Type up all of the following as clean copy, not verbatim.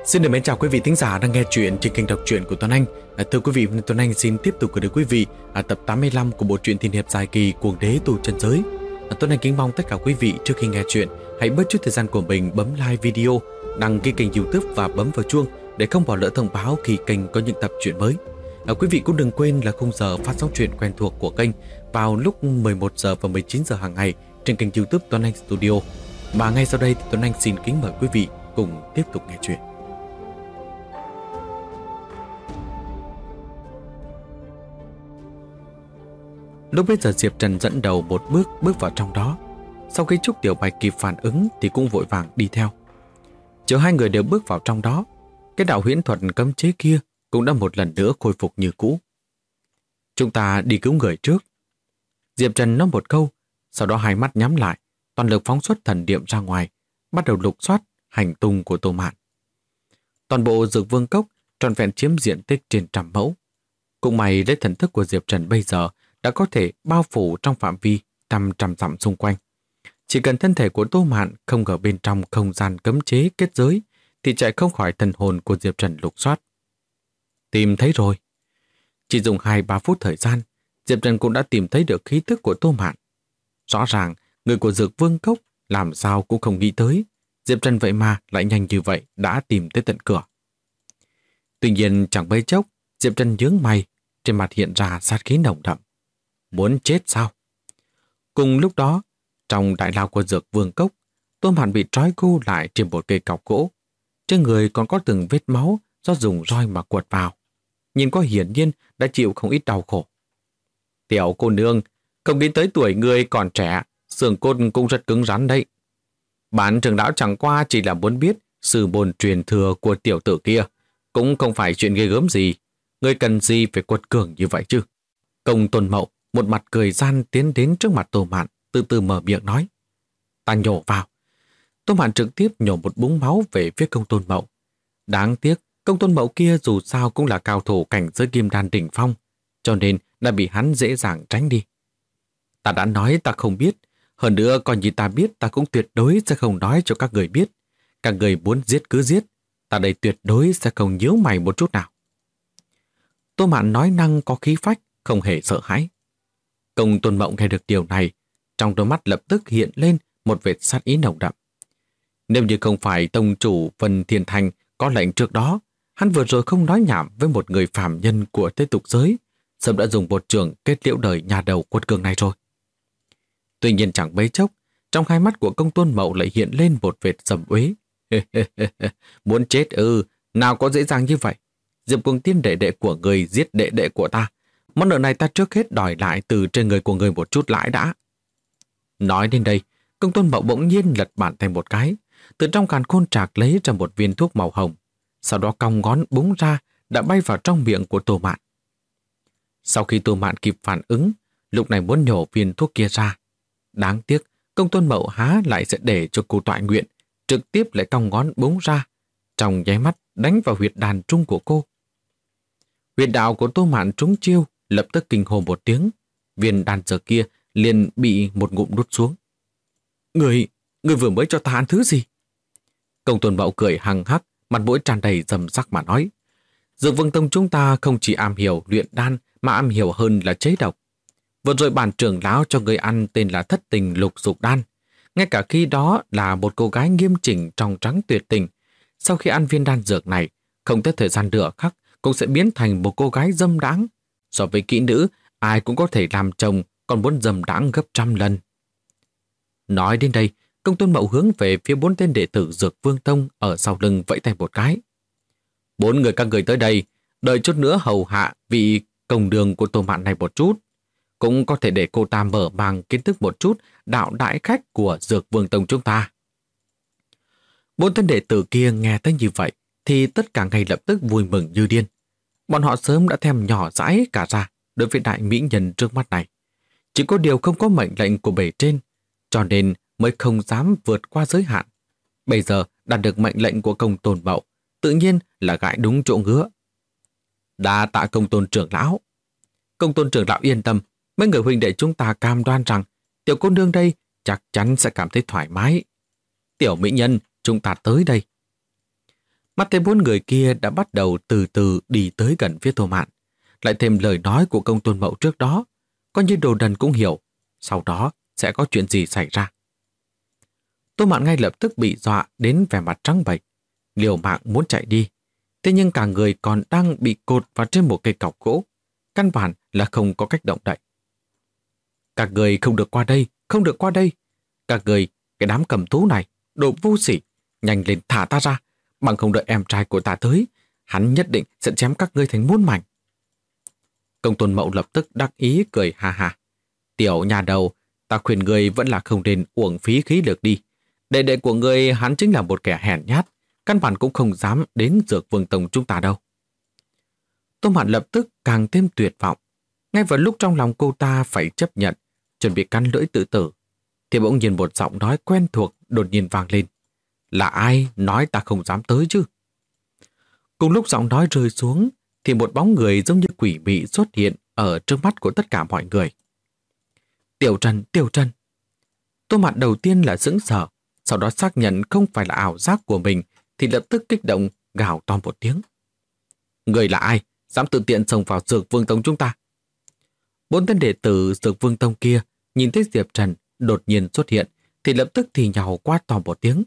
Xin được mến chào quý vị thính giả đang nghe chuyện trên kênh đọc truyện của Tuấn Anh. Thưa quý vị, Tuấn Anh xin tiếp tục gửi đến quý vị tập 85 của bộ truyện tiên hiệp dài kỳ Cuồng Đế Tù Chân Giới. Tuấn Anh kính mong tất cả quý vị trước khi nghe chuyện hãy bớt chút thời gian của mình bấm like video, đăng ký kênh YouTube và bấm vào chuông để không bỏ lỡ thông báo khi kênh có những tập truyện mới. Quý vị cũng đừng quên là khung giờ phát sóng truyện quen thuộc của kênh vào lúc 11 giờ và 19 giờ hàng ngày trên kênh YouTube Tuấn Anh Studio. Và ngay sau đây thì Tuấn Anh xin kính mời quý vị cùng tiếp tục nghe chuyện. Lúc bây giờ Diệp Trần dẫn đầu một bước vào trong đó. Sau khi Trúc Tiểu Bạch kịp phản ứng thì cũng vội vàng đi theo. Chờ hai người đều bước vào trong đó, cái đạo huyễn thuật cấm chế kia cũng đã một lần nữa khôi phục như cũ. Chúng ta đi cứu người trước. Diệp Trần nói một câu, sau đó hai mắt nhắm lại, toàn lực phóng xuất thần niệm ra ngoài, bắt đầu lục soát hành tung của Tô Mạn. Toàn bộ Dược Vương Cốc trọn vẹn chiếm diện tích trên 100 mẫu. Cũng may lấy thần thức của Diệp Trần bây giờ đã có thể bao phủ trong phạm vi trăm dặm xung quanh. Chỉ cần thân thể của Tô Mạn không ở bên trong không gian cấm chế kết giới thì chạy không khỏi thần hồn của Diệp Trần lục soát. Tìm thấy rồi. Chỉ dùng 2-3 phút thời gian, Diệp Trần cũng đã tìm thấy được khí tức của Tô Mạn. Rõ ràng, người của Dược Vương Cốc làm sao cũng không nghĩ tới, Diệp Trần vậy mà lại nhanh như vậy đã tìm tới tận cửa. Tuy nhiên chẳng mấy chốc, Diệp Trần nhướng mày, trên mặt hiện ra sát khí nồng đậm. Muốn chết sao? Cùng lúc đó, trong đại lao của Dược Vương Cốc, Tô Mạn bị trói cô lại trên một cây cọc gỗ. Trên người còn có từng vết máu do dùng roi mà quật vào. Nhìn có hiển nhiên đã chịu không ít đau khổ. Tiểu cô nương, không nghĩ tới tuổi người còn trẻ, xương cốt cũng rất cứng rắn đấy. Bản trưởng lão chẳng qua chỉ là muốn biết sư môn truyền thừa của tiểu tử kia, cũng không phải chuyện ghê gớm gì. Ngươi cần gì phải quật cường như vậy chứ? Công Tôn Mậu một mặt cười gian tiến đến trước mặt Tô Mạn, từ từ mở miệng nói. Ta nhổ vào. Tô Mạn trực tiếp nhổ một búng máu về phía Công Tôn Mậu. Đáng tiếc, Công Tôn Mậu kia dù sao cũng là cao thủ cảnh giới kim đan đỉnh phong, cho nên đã bị hắn dễ dàng tránh đi. Ta đã nói ta không biết, hơn nữa coi như ta biết ta cũng tuyệt đối sẽ không nói cho các người biết. Các người muốn giết cứ giết, ta đây tuyệt đối sẽ không nhíu mày một chút nào. Tô Mạn nói năng có khí phách, không hề sợ hãi. Công Tôn Mậu nghe được điều này, trong đôi mắt lập tức hiện lên một vệt sát ý nồng đậm. Nếu như không phải tông chủ Vân Thiên Thành có lệnh trước đó, hắn vừa rồi không nói nhảm với một người phàm nhân của thế tục giới, sớm đã dùng một trường kết liễu đời nhà đầu quật cường này rồi. Tuy nhiên chẳng mấy chốc, trong hai mắt của Công Tôn Mậu lại hiện lên một vệt sầm uế. Muốn chết nào có dễ dàng như vậy. Diệp Cuồng Tiên đệ đệ của người giết đệ đệ của ta. Món nợ này ta trước hết đòi lại từ trên người của người một chút lãi đã. Nói đến đây, Công Tôn Mậu bỗng nhiên lật bàn thành một cái, từ trong càn khôn trạc lấy ra một viên thuốc màu hồng, sau đó cong ngón búng ra đã bay vào trong miệng của Tô Mạn. Sau khi Tô Mạn kịp phản ứng, lúc này muốn nhổ viên thuốc kia ra. Đáng tiếc, Công Tôn Mậu há lại sẽ để cho cô toại nguyện, trực tiếp lại cong ngón búng ra, trong nháy mắt đánh vào huyệt đàn trung của cô. Huyệt đạo của Tô Mạn trúng chiêu, lập tức kinh hô một tiếng, viên đan dược kia liền bị một ngụm đút xuống. Người vừa mới cho ta ăn thứ gì? Công Tôn Mậu cười hằng hắc, mặt mũi tràn đầy dầm sắc mà nói. Dược Vương Tông chúng ta không chỉ am hiểu luyện đan mà am hiểu hơn là chế độc. Vừa rồi bản trưởng lão cho người ăn tên là Thất Tình Lục Dục Đan. Ngay cả khi đó là một cô gái nghiêm chỉnh trong trắng tuyệt tình, sau khi ăn viên đan dược này, không tới thời gian nửa khắc cũng sẽ biến thành một cô gái dâm đãng. So với kỹ nữ, ai cũng có thể làm chồng, còn muốn dâm đãng gấp 100 lần. Nói đến đây, Công Tôn Mậu hướng về phía 4 tên đệ tử Dược Vương Tông ở sau lưng vẫy tay một cái. 4 người các người tới đây, đợi chút nữa hầu hạ vị công đường của Tô Mạn này một chút. Cũng có thể để cô ta mở mang kiến thức một chút đạo đại khách của Dược Vương Tông chúng ta. 4 tên đệ tử kia nghe thấy như vậy thì tất cả ngay lập tức vui mừng như điên. Bọn họ sớm đã thèm nhỏ dãi cả ra đối với đại mỹ nhân trước mắt này. Chỉ có điều không có mệnh lệnh của bề trên, cho nên mới không dám vượt qua giới hạn. Bây giờ đạt được mệnh lệnh của Công Tôn Mậu, tự nhiên là gãi đúng chỗ ngứa. Đa tạ Công Tôn trưởng lão. Công Tôn trưởng lão yên tâm, mấy người huynh đệ chúng ta cam đoan rằng tiểu cô nương đây chắc chắn sẽ cảm thấy thoải mái. Tiểu mỹ nhân, chúng ta tới đây. Mắt thấy bốn người kia đã bắt đầu từ từ đi tới gần phía Tô Mạn. Lại thêm lời nói của Công Tôn Mậu trước đó, coi như Đồ Đần cũng hiểu, sau đó sẽ có chuyện gì xảy ra. Tô Mạn ngay lập tức bị dọa đến vẻ mặt trắng bệch, liều mạng muốn chạy đi. Thế nhưng cả người còn đang bị cột vào trên một cây cọc gỗ, căn bản là không có cách động đậy. Các người không được qua đây, không được qua đây. Các người, cái đám cầm thú này, đồ vô sỉ, nhanh lên thả ta ra, bằng không đợi em trai của ta tới, hắn nhất định sẽ chém các ngươi thành muôn mảnh. Công Tôn Mậu lập tức đắc ý cười ha ha. Tiểu nhà đầu, ta khuyên người vẫn là không nên uổng phí khí lực đi. Đệ đệ của ngươi hắn chính là một kẻ hèn nhát, căn bản cũng không dám đến Dược Vương Tông chúng ta đâu. Tô Mạn lập tức càng thêm tuyệt vọng. Ngay vào lúc trong lòng cô ta phải chấp nhận, chuẩn bị cắn lưỡi tự tử, thì bỗng nhiên một giọng nói quen thuộc đột nhiên vang lên. Là ai nói ta không dám tới chứ? Cùng lúc giọng nói rơi xuống, thì một bóng người giống như quỷ mị xuất hiện ở trước mắt của tất cả mọi người. Tiểu Trần, Tiểu Trần. Tô Mạn đầu tiên là sững sờ, sau đó xác nhận không phải là ảo giác của mình, thì lập tức kích động gào to một tiếng. Người là ai? Dám tự tiện xông vào Dược Vương Tông chúng ta? Bốn tên đệ tử Dược Vương Tông kia nhìn thấy Diệp Trần đột nhiên xuất hiện, thì lập tức thì nhào quát to một tiếng.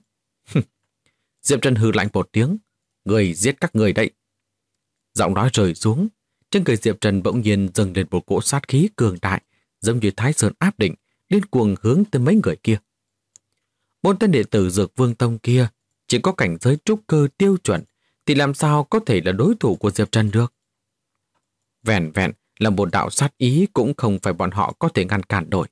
Diệp Trần hừ lạnh một tiếng. Người giết các người đấy. Giọng nói rơi xuống, trên người Diệp Trần bỗng nhiên dâng lên một cỗ sát khí cường đại, giống như Thái Sơn áp định, điên cuồng hướng tới mấy người kia. Bốn tên đệ tử Dược Vương Tông kia chỉ có cảnh giới trúc cơ tiêu chuẩn, thì làm sao có thể là đối thủ của Diệp Trần được? Vẹn vẹn là một đạo sát ý cũng không phải bọn họ có thể ngăn cản nổi.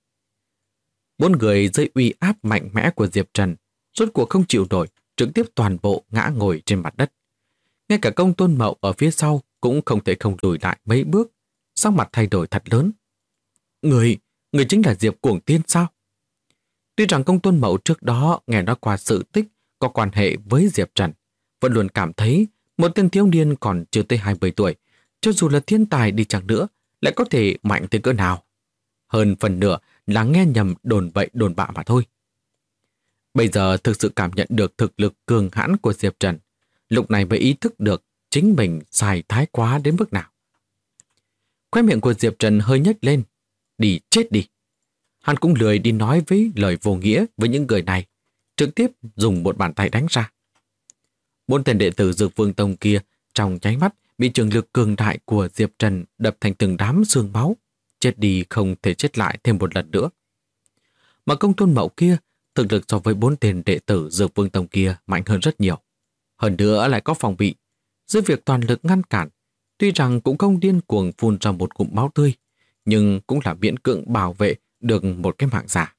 Bốn người dưới uy áp mạnh mẽ của Diệp Trần rốt cuộc không chịu nổi, trực tiếp toàn bộ ngã ngồi trên mặt đất. Ngay cả Công Tôn Mậu ở phía sau cũng không thể không lùi lại mấy bước, sắc mặt thay đổi thật lớn. Người chính là Diệp Cuồng Tiên sao? Tuy rằng Công Tôn Mậu trước đó nghe nói qua sự tích có quan hệ với Diệp Trần, vẫn luôn cảm thấy một tên thiếu niên còn chưa tới 20 tuổi, cho dù là thiên tài đi chăng nữa, lại có thể mạnh tới cỡ nào. Hơn phần nửa là nghe nhầm đồn bậy đồn bạ mà thôi. Bây giờ thực sự cảm nhận được thực lực cường hãn của Diệp Trần, lúc này mới ý thức được chính mình sai thái quá đến mức nào. Khóe miệng của Diệp Trần hơi nhếch lên. Đi chết đi. Hắn cũng lười đi nói với lời vô nghĩa với những người này, trực tiếp dùng một bàn tay đánh ra. Bốn tên đệ tử Dược Vương Tông kia trong nháy mắt bị trường lực cường đại của Diệp Trần đập thành từng đám xương máu, chết đi không thể chết lại thêm một lần nữa. Mà Công Tôn Mậu kia, thực lực so với bốn tên đệ tử Dược Vương Tông kia mạnh hơn rất nhiều. Hơn nữa lại có phòng bị, dưới việc toàn lực ngăn cản, tuy rằng cũng không điên cuồng phun ra một cụm máu tươi, nhưng cũng là miễn cưỡng bảo vệ được một cái mạng giả.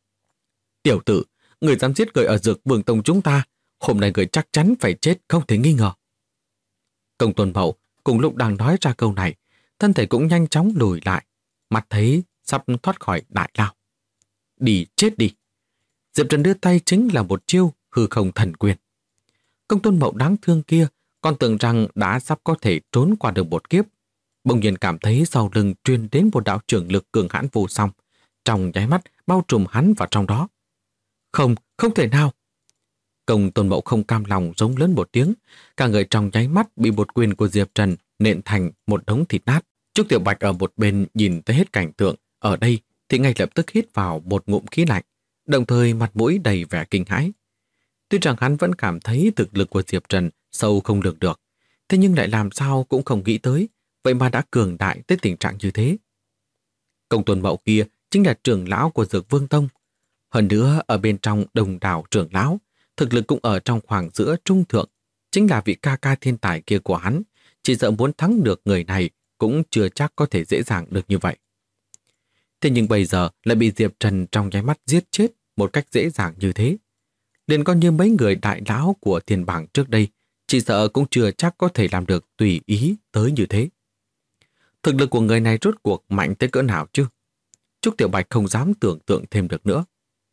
Tiểu tử, người dám giết người ở Dược Vương Tông chúng ta, hôm nay người chắc chắn phải chết không thể nghi ngờ. Công Tôn Mậu cùng lúc đang nói ra câu này, thân thể cũng nhanh chóng lùi lại, mặt thấy sắp thoát khỏi đại lao. Đi chết đi. Diệp Trần đưa tay chính là một chiêu hư không thần quyền. Công Tôn Mậu đáng thương kia còn tưởng rằng đã sắp có thể trốn qua được một kiếp, bỗng nhiên cảm thấy sau lưng truyền đến một đạo trưởng lực cường hãn vô song, trong nháy mắt bao trùm hắn vào trong đó. Không, không thể nào. Công Tôn Mậu không cam lòng giống lớn một tiếng, cả người trong nháy mắt bị một quyền của Diệp Trần nện thành một đống thịt nát. Trúc Tiểu Bạch ở một bên nhìn thấy hết cảnh tượng ở đây thì ngay lập tức hít vào một ngụm khí lạnh, đồng thời mặt mũi đầy vẻ kinh hãi. Tuy rằng hắn vẫn cảm thấy thực lực của Diệp Trần sâu không lường được, thế nhưng lại làm sao cũng không nghĩ tới, vậy mà đã cường đại tới tình trạng như thế. Công Tôn Mậu kia chính là trưởng lão của Dược Vương Tông. Hơn nữa ở bên trong đồng đảo trưởng lão, thực lực cũng ở trong khoảng giữa trung thượng, chính là vị ca ca thiên tài kia của hắn, chỉ sợ muốn thắng được người này cũng chưa chắc có thể dễ dàng được như vậy. Thế nhưng bây giờ lại bị Diệp Trần trong nháy mắt giết chết một cách dễ dàng như thế. Liền coi như mấy người đại lão của thiên bảng trước đây, chỉ sợ cũng chưa chắc có thể làm được tùy ý tới như thế. Thực lực của người này rốt cuộc mạnh tới cỡ nào chứ? Trúc Tiểu Bạch không dám tưởng tượng thêm được nữa.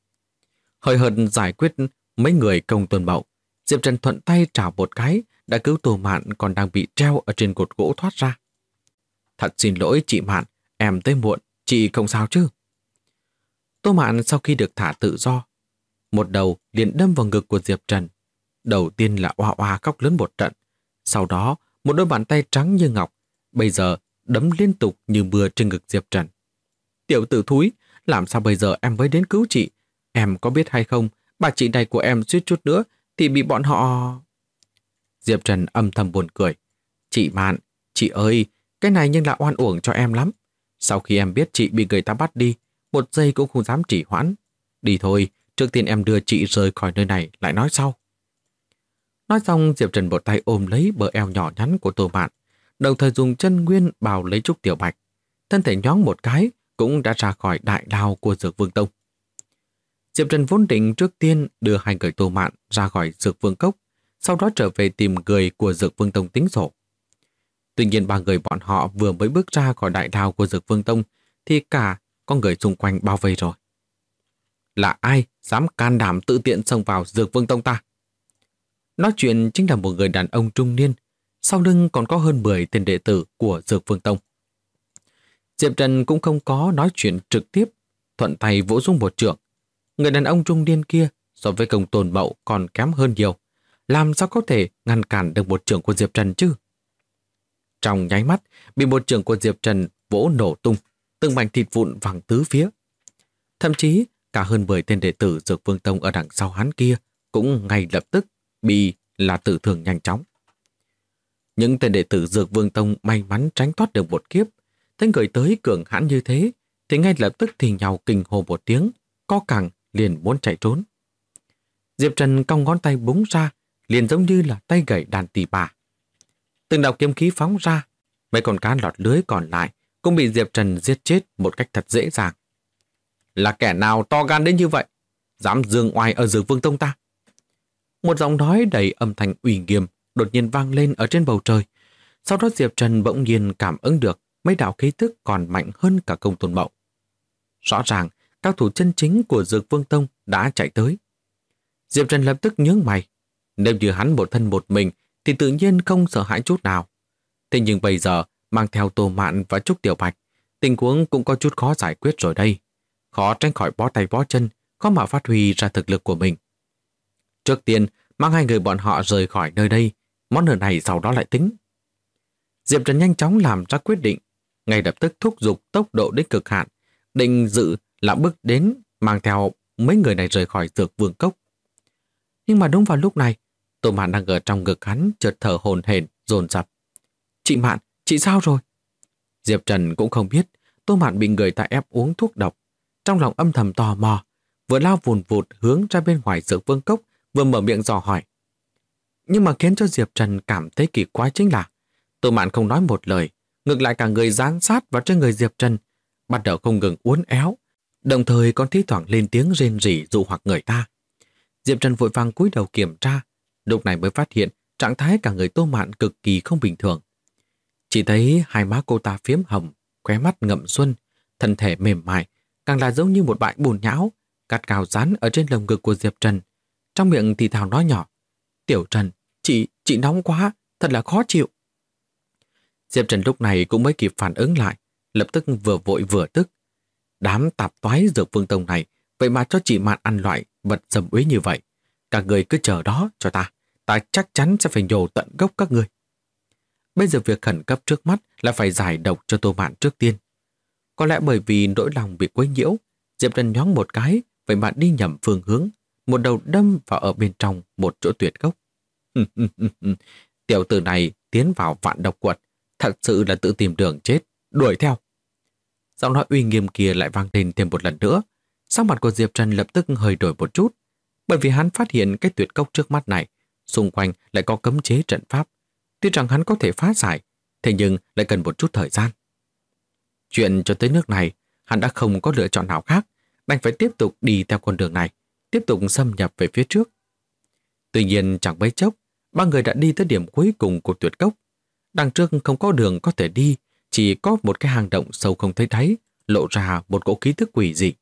Hơi hợt giải quyết mấy người Công Tôn Mậu, Diệp Trần thuận tay trảo một cái, đã cứu Tô Mạn còn đang bị treo ở trên cột gỗ thoát ra. Thật xin lỗi chị Mạn, em tới muộn, chị không sao chứ? Tô Mạn sau khi được thả tự do, một đầu liền đâm vào ngực của Diệp Trần. Đầu tiên là oa oa khóc lớn một trận, sau đó một đôi bàn tay trắng như ngọc, bây giờ đấm liên tục như mưa trên ngực Diệp Trần. Tiểu tử thúi, làm sao bây giờ em mới đến cứu chị? Em có biết hay không, bà chị này của em suýt chút nữa thì bị bọn họ... Diệp Trần âm thầm buồn cười. Chị Mạn, chị ơi, cái này nhưng là oan uổng cho em lắm. Sau khi em biết chị bị người ta bắt đi, một giây cũng không dám trì hoãn. Đi thôi, trước tiên em đưa chị rời khỏi nơi này lại nói sau. Nói xong, Diệp Trần một tay ôm lấy bờ eo nhỏ nhắn của Tô Mạn, đồng thời dùng chân nguyên bào lấy Trúc Tiểu Bạch. Thân thể nhoáng một cái cũng đã ra khỏi đại đao của Dược Vương Tông. Diệp Trần vốn định trước tiên đưa hai người Tô Mạn ra khỏi Dược Vương Cốc, sau đó trở về tìm người của Dược Vương Tông tính sổ. Tuy nhiên ba người bọn họ vừa mới bước ra khỏi đại đao của Dược Vương Tông thì cả con người xung quanh bao vây rồi. Là ai dám can đảm tự tiện xông vào Dược Vương Tông ta? Nói chuyện chính là một người đàn ông trung niên, sau lưng còn có hơn 10 tên đệ tử của Dược Vương Tông. Diệp Trần cũng không có nói chuyện trực tiếp, thuận tay vỗ xuống một trượng. Người đàn ông trung niên kia so với Công Tôn Mậu còn kém hơn nhiều, làm sao có thể ngăn cản được một trượng của Diệp Trần chứ? Trong nháy mắt, bị một trượng của Diệp Trần vỗ nổ tung, từng mảnh thịt vụn văng tứ phía. Thậm chí, cả hơn 10 tên đệ tử Dược Vương Tông ở đằng sau hắn kia cũng ngay lập tức bị là tử thương nhanh chóng. Những tên đệ tử Dược Vương Tông may mắn tránh thoát được một kiếp, thấy người tới cường hãn như thế thì ngay lập tức thì nhau kinh hô một tiếng, co cẳng liền muốn chạy trốn. Diệp Trần cong ngón tay búng ra, liền giống như là tay gậy đàn tỳ bà. Từng đạo kiếm khí phóng ra, mấy con cá lọt lưới còn lại cũng bị Diệp Trần giết chết một cách thật dễ dàng. Là kẻ nào to gan đến như vậy? Dám dương oai ở Dược Vương Tông ta? Một giọng nói đầy âm thanh uy nghiêm đột nhiên vang lên ở trên bầu trời. Sau đó Diệp Trần bỗng nhiên cảm ứng được mấy đạo khí tức còn mạnh hơn cả Công Tôn Mậu. Rõ ràng, các thủ chân chính của Dược Vương Tông đã chạy tới. Diệp Trần lập tức nhướng mày. Nếu như hắn một thân một mình thì tự nhiên không sợ hãi chút nào. Thế nhưng bây giờ mang theo Tô Mạn và Trúc Tiểu Bạch, tình huống cũng có chút khó giải quyết rồi đây. Khó tránh khỏi bó tay bó chân, khó mà phát huy ra thực lực của mình. Trước tiên, mang hai người bọn họ rời khỏi nơi đây, món nợ này sau đó lại tính. Diệp Trần nhanh chóng làm ra quyết định, ngay lập tức thúc giục tốc độ đến cực hạn, định dự là bước đến mang theo mấy người này rời khỏi Dược Vương Cốc. Nhưng mà đúng vào lúc này, Tô Mạn đang ở trong ngực hắn chợt thở hổn hển dồn dập. Chị Mạn, chị sao rồi? Diệp Trần cũng không biết Tô Mạn bị người ta ép uống thuốc độc. Trong lòng âm thầm tò mò, vừa lao vùn vụt hướng ra bên ngoài Dược Vương Cốc, vừa mở miệng dò hỏi. Nhưng mà khiến cho Diệp Trần cảm thấy kỳ quái chính là Tô Mạn không nói một lời, ngược lại cả người dán sát vào trên người Diệp Trần, bắt đầu không ngừng uốn éo, đồng thời còn thi thoảng lên tiếng rên rỉ dụ hoặc người ta. Diệp Trần vội vàng cúi đầu kiểm tra, lúc này mới phát hiện trạng thái cả người Tô Mạn cực kỳ không bình thường. Chỉ thấy hai má cô ta phiếm hồng, khóe mắt ngậm xuân, thân thể mềm mại, càng là giống như một bãi bùn nhão, gắt gao dán ở trên lồng ngực của Diệp Trần. Trong miệng thì thào nói nhỏ, Tiểu Trần, chị nóng quá, thật là khó chịu. Diệp Trần lúc này cũng mới kịp phản ứng lại, lập tức vừa vội vừa tức. Đám tạp toái Dược Vương Tông này, vậy mà cho chị Mạn ăn loại vật dầm uế như vậy. Các người cứ chờ đó cho ta chắc chắn sẽ phải nhổ tận gốc các người. Bây giờ việc khẩn cấp trước mắt là phải giải độc cho Tô Mạn trước tiên. Có lẽ bởi vì nỗi lòng bị quấy nhiễu, Diệp Trần nhoáng một cái, vậy mà đi nhầm phương hướng, một đầu đâm vào ở bên trong một chỗ tuyệt gốc. Tiểu tử này tiến vào vạn độc quật, thật sự là tự tìm đường chết, đuổi theo. Giọng nói uy nghiêm kia lại vang lên thêm một lần nữa. Sắc mặt của Diệp Trần lập tức hơi đổi một chút, bởi vì hắn phát hiện cái tuyệt cốc trước mắt này, xung quanh lại có cấm chế trận pháp. Tuy rằng hắn có thể phá giải, thế nhưng lại cần một chút thời gian. Chuyện cho tới nước này, hắn đã không có lựa chọn nào khác, đành phải tiếp tục đi theo con đường này, tiếp tục xâm nhập về phía trước. Tuy nhiên chẳng mấy chốc, ba người đã đi tới điểm cuối cùng của tuyệt cốc. Đằng trước không có đường có thể đi, chỉ có một cái hang động sâu không thấy đáy, lộ ra một cỗ khí tức quỷ dị.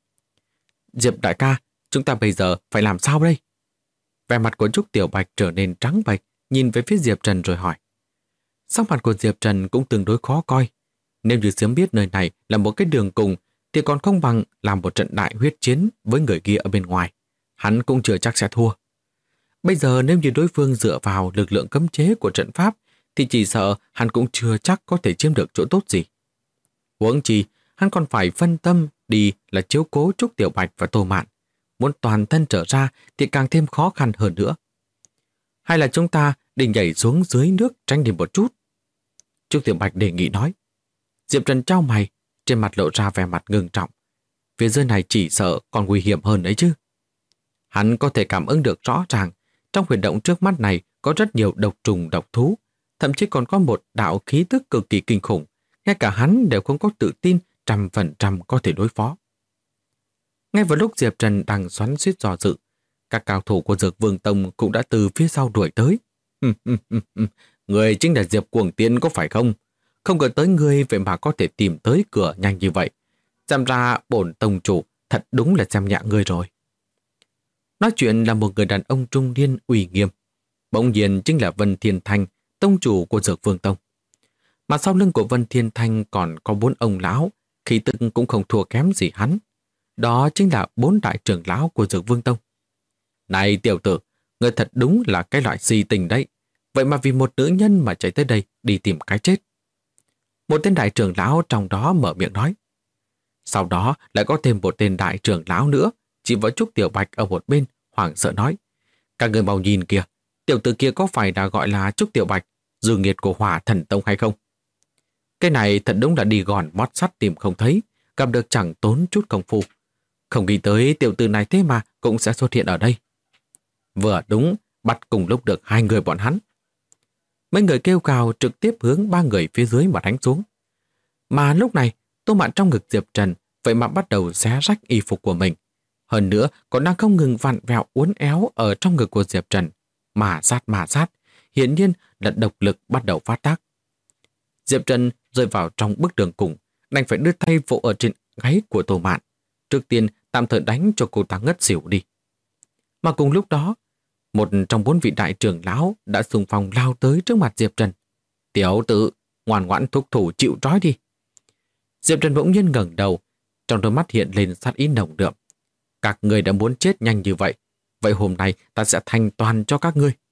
Diệp đại ca, chúng ta bây giờ phải làm sao đây? Vẻ mặt của Trúc Tiểu Bạch trở nên trắng bệch, nhìn về phía Diệp Trần rồi hỏi. Sắc mặt của Diệp Trần cũng tương đối khó coi. Nếu như sớm biết nơi này là một cái đường cùng, thì còn không bằng làm một trận đại huyết chiến với người kia ở bên ngoài. Hắn cũng chưa chắc sẽ thua. Bây giờ nếu như đối phương dựa vào lực lượng cấm chế của trận pháp thì chỉ sợ hắn cũng chưa chắc có thể chiếm được chỗ tốt gì. Huống chi, hắn còn phải phân tâm đi là chiếu cố Trúc Tiểu Bạch và Tô Mạn. Muốn toàn thân trở ra thì càng thêm khó khăn hơn nữa. Hay là chúng ta định nhảy xuống dưới nước tránh đi một chút? Trúc Tiểu Bạch đề nghị nói. Diệp Trần chau mày, trên mặt lộ ra vẻ mặt ngưng trọng. Phía dưới này chỉ sợ còn nguy hiểm hơn đấy chứ. Hắn có thể cảm ứng được rõ ràng, trong huyệt động trước mắt này có rất nhiều độc trùng độc thú, thậm chí còn có một đạo khí tức cực kỳ kinh khủng, ngay cả hắn đều không có tự tin 100% có thể đối phó. Ngay vào lúc Diệp Trần đang xoắn xuýt dò dự, các cao thủ của Dược Vương Tông cũng đã từ phía sau đuổi tới. Người chính là Diệp Cuồng Tiên có phải không? Không ngờ tới ngươi vậy mà có thể tìm tới cửa nhanh như vậy. Xem ra bổn tông chủ thật đúng là xem nhẹ ngươi rồi. Nói chuyện là một người đàn ông trung niên uy nghiêm. Bỗng nhiên chính là Vân Thiên Thanh, tông chủ của Dược Vương Tông. Mà sau lưng của Vân Thiên Thanh còn có 4 ông lão, khí tức cũng không thua kém gì hắn. Đó chính là 4 đại trưởng lão của Dược Vương Tông. Này tiểu tử, ngươi thật đúng là cái loại si tình đấy. Vậy mà vì một nữ nhân mà chạy tới đây đi tìm cái chết. Một tên đại trưởng lão trong đó mở miệng nói. Sau đó lại có thêm một tên đại trưởng lão nữa, chỉ vào Trúc Tiểu Bạch ở một bên, hoảng sợ nói. Các người mau nhìn kìa, tiểu tử kia có phải đã gọi là Trúc Tiểu Bạch, dương nghiệt của Hỏa Thần Tông hay không? Cái này thật đúng là đi gòn mót sắt tìm không thấy, gặp được chẳng tốn chút công phu. Không nghĩ tới tiểu tử này thế mà cũng sẽ xuất hiện ở đây. Vừa đúng, bắt cùng lúc được 2 người bọn hắn. Mấy người kêu cào trực tiếp hướng 3 người phía dưới mà đánh xuống. Mà lúc này, Tô Mạn trong ngực Diệp Trần vậy mà bắt đầu xé rách y phục của mình. Hơn nữa còn đang không ngừng vặn vẹo uốn éo ở trong ngực của Diệp Trần. Mà sát, hiển nhiên là độc lực bắt đầu phát tác. Diệp Trần rơi vào trong bức tường cùng, đành phải đưa tay vỗ ở trên gáy của Tô Mạn. Trước tiên tạm thời đánh cho cô ta ngất xỉu đi. Mà cùng lúc đó, một trong 4 vị đại trưởng lão đã xung phong lao tới trước mặt Diệp Trần. Tiểu tử, ngoan ngoãn thúc thủ chịu trói đi. Diệp Trần bỗng nhiên ngẩng đầu, trong đôi mắt hiện lên sát ý nồng đượm. Các người đã muốn chết nhanh như vậy, vậy hôm nay ta sẽ thanh toàn cho các ngươi.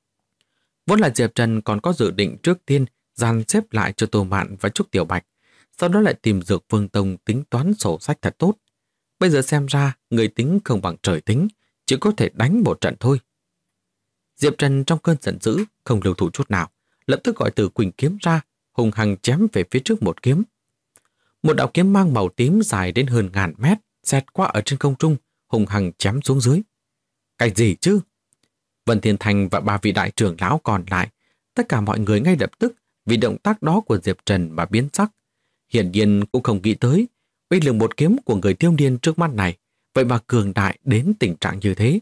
Vốn là Diệp Trần còn có dự định trước tiên dàn xếp lại cho Tô Mạn và Trúc Tiểu Bạch, sau đó lại tìm Dược Vương Tông tính toán sổ sách thật tốt. Bây giờ xem ra người tính không bằng trời tính, chỉ có thể đánh một trận thôi. Diệp Trần trong cơn giận dữ không lưu thủ chút nào, lập tức gọi Từ Quỳnh kiếm ra, hùng hăng chém về phía trước một kiếm. Một đạo kiếm mang màu tím dài đến hơn 1000 mét, xẹt qua ở trên không trung, hùng hăng chém xuống dưới. Cái gì chứ? Vân Thiên Thành và 3 vị đại trưởng lão còn lại, tất cả mọi người ngay lập tức vì động tác đó của Diệp Trần mà biến sắc. Hiển nhiên cũng không nghĩ tới uy lực một kiếm của người thiếu niên trước mắt này, vậy mà cường đại đến tình trạng như thế.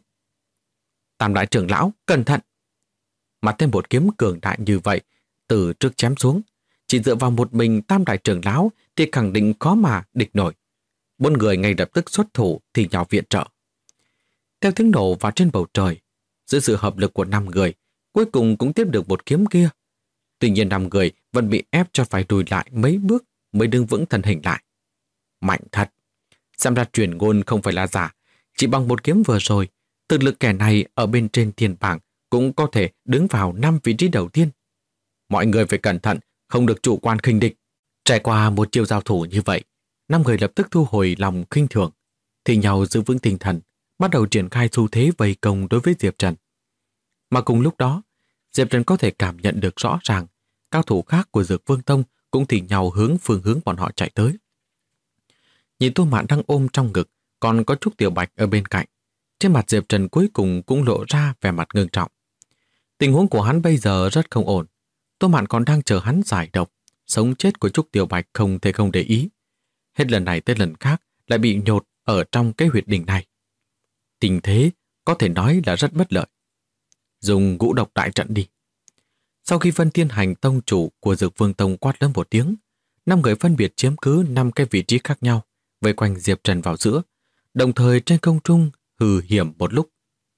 Tam đại trưởng lão, cẩn thận! Mà thêm một kiếm cường đại như vậy, từ trước chém xuống, chỉ dựa vào một mình tam đại trưởng lão thì khẳng định khó mà địch nổi. 4 người ngay lập tức xuất thủ thì nhào viện trợ. Theo tiếng nổ vào trên bầu trời, dưới sự hợp lực của 5 người, cuối cùng cũng tiếp được một kiếm kia. Tuy nhiên 5 người vẫn bị ép cho phải lùi lại mấy bước mới đứng vững thân hình lại. Mạnh thật! Xem ra truyền ngôn không phải là giả, chỉ bằng một kiếm vừa rồi, thực lực kẻ này ở bên trên thiên bảng cũng có thể đứng vào 5 vị trí đầu tiên. Mọi người phải cẩn thận, không được chủ quan khinh địch. Trải qua một chiều giao thủ như vậy, 5 người lập tức thu hồi lòng khinh thường, thì nhau giữ vững tinh thần, bắt đầu triển khai xu thế vây công đối với Diệp Trần. Mà cùng lúc đó, Diệp Trần có thể cảm nhận được rõ ràng, cao thủ khác của Dược Vương Tông cũng thì nhau hướng phương hướng bọn họ chạy tới. Nhìn Tô Mạn đang ôm trong ngực, còn có Trúc Tiểu Bạch ở bên cạnh. Trên mặt Diệp Trần cuối cùng cũng lộ ra vẻ mặt ngưng trọng. Tình huống của hắn bây giờ rất không ổn. Tô Mạn còn đang chờ hắn giải độc, sống chết của Trúc Tiểu Bạch không thể không để ý. Hết lần này tới lần khác lại bị nhột ở trong cái huyệt đỉnh này. Tình thế có thể nói là rất bất lợi. Dùng ngũ độc đại trận đi. Sau khi Vân Thiên Hành tông chủ của Dược Vương Tông quát lớn một tiếng, 5 người phân biệt chiếm cứ 5 cái vị trí khác nhau, vây quanh Diệp Trần vào giữa, đồng thời trên không trung hừ hiểm một lúc.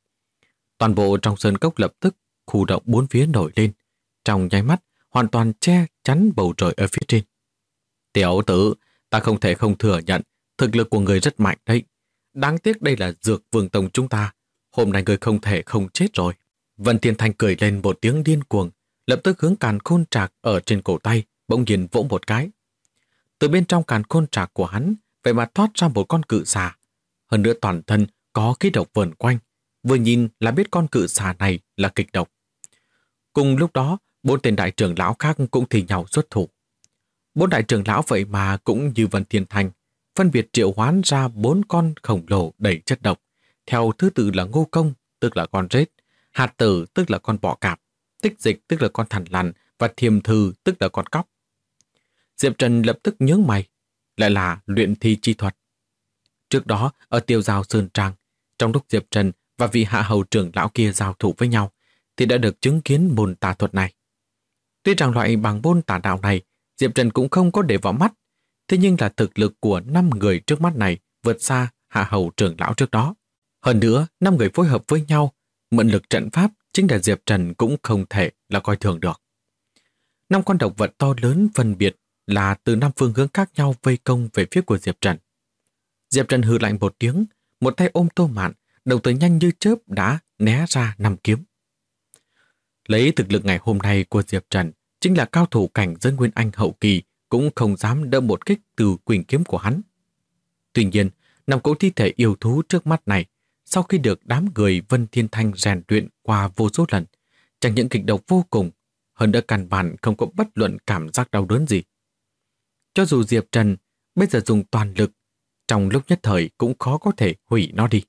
Toàn bộ trong sơn cốc lập tức khu động 4 phía nổi lên, trong nháy mắt hoàn toàn che chắn bầu trời ở phía trên. Tiểu tử, ta không thể không thừa nhận thực lực của người rất mạnh đấy. Đáng tiếc đây là Dược Vương Tông chúng ta, hôm nay người không thể không chết rồi. Vân Thiên Thanh cười lên một tiếng điên cuồng, lập tức hướng càn khôn trạc ở trên cổ tay, bỗng nhiên vỗ một cái. Từ bên trong càn khôn trạc của hắn, vậy mà thoát ra một con cự xà. Hơn nữa toàn thân có khí độc vờn quanh, vừa nhìn là biết con cự xà này là kịch độc. Cùng lúc đó, 4 tên đại trưởng lão khác cũng thì nhau xuất thủ. 4 đại trưởng lão vậy mà cũng như Vân Thiên Thanh, phân biệt triệu hoán ra 4 con khổng lồ đầy chất độc, theo thứ tự là Ngô Công, tức là con rết, Hạt Tử, tức là con bọ cạp, Tích Dịch, tức là con thằn lằn, và Thiềm Thư, tức là con cóc. Diệp Trần lập tức nhướng mày, lại là luyện thi chi thuật. Trước đó, ở Tiêu Giao Sơn Trang, trong lúc Diệp Trần và vị hạ hầu trưởng lão kia giao thủ với nhau, thì đã được chứng kiến môn tà thuật này. Tuy rằng loại bằng môn tà đạo này, Diệp Trần cũng không có để vào mắt, thế nhưng là thực lực của 5 người trước mắt này vượt xa hạ hầu trưởng lão trước đó. Hơn nữa, 5 người phối hợp với nhau, mượn lực trận pháp chính là Diệp Trần cũng không thể là coi thường được. 5 con độc vật to lớn phân biệt là từ 5 phương hướng khác nhau vây công về phía của Diệp Trần. Diệp Trần hừ lạnh một tiếng, một tay ôm Tô Mạn, đồng thời nhanh như chớp đã né ra 5 kiếm. Lấy thực lực ngày hôm nay của Diệp Trần, chính là cao thủ cảnh giới Nguyên Anh hậu kỳ cũng không dám đỡ một kích từ quỳnh kiếm của hắn. Tuy nhiên, 5 cỗ thi thể yêu thú trước mắt này, sau khi được đám người Vân Thiên Thanh rèn luyện qua vô số lần, chẳng những kịch độc vô cùng, hơn nữa căn bản không có bất luận cảm giác đau đớn gì. Cho dù Diệp Trần bây giờ dùng toàn lực, trong lúc nhất thời cũng khó có thể hủy nó đi.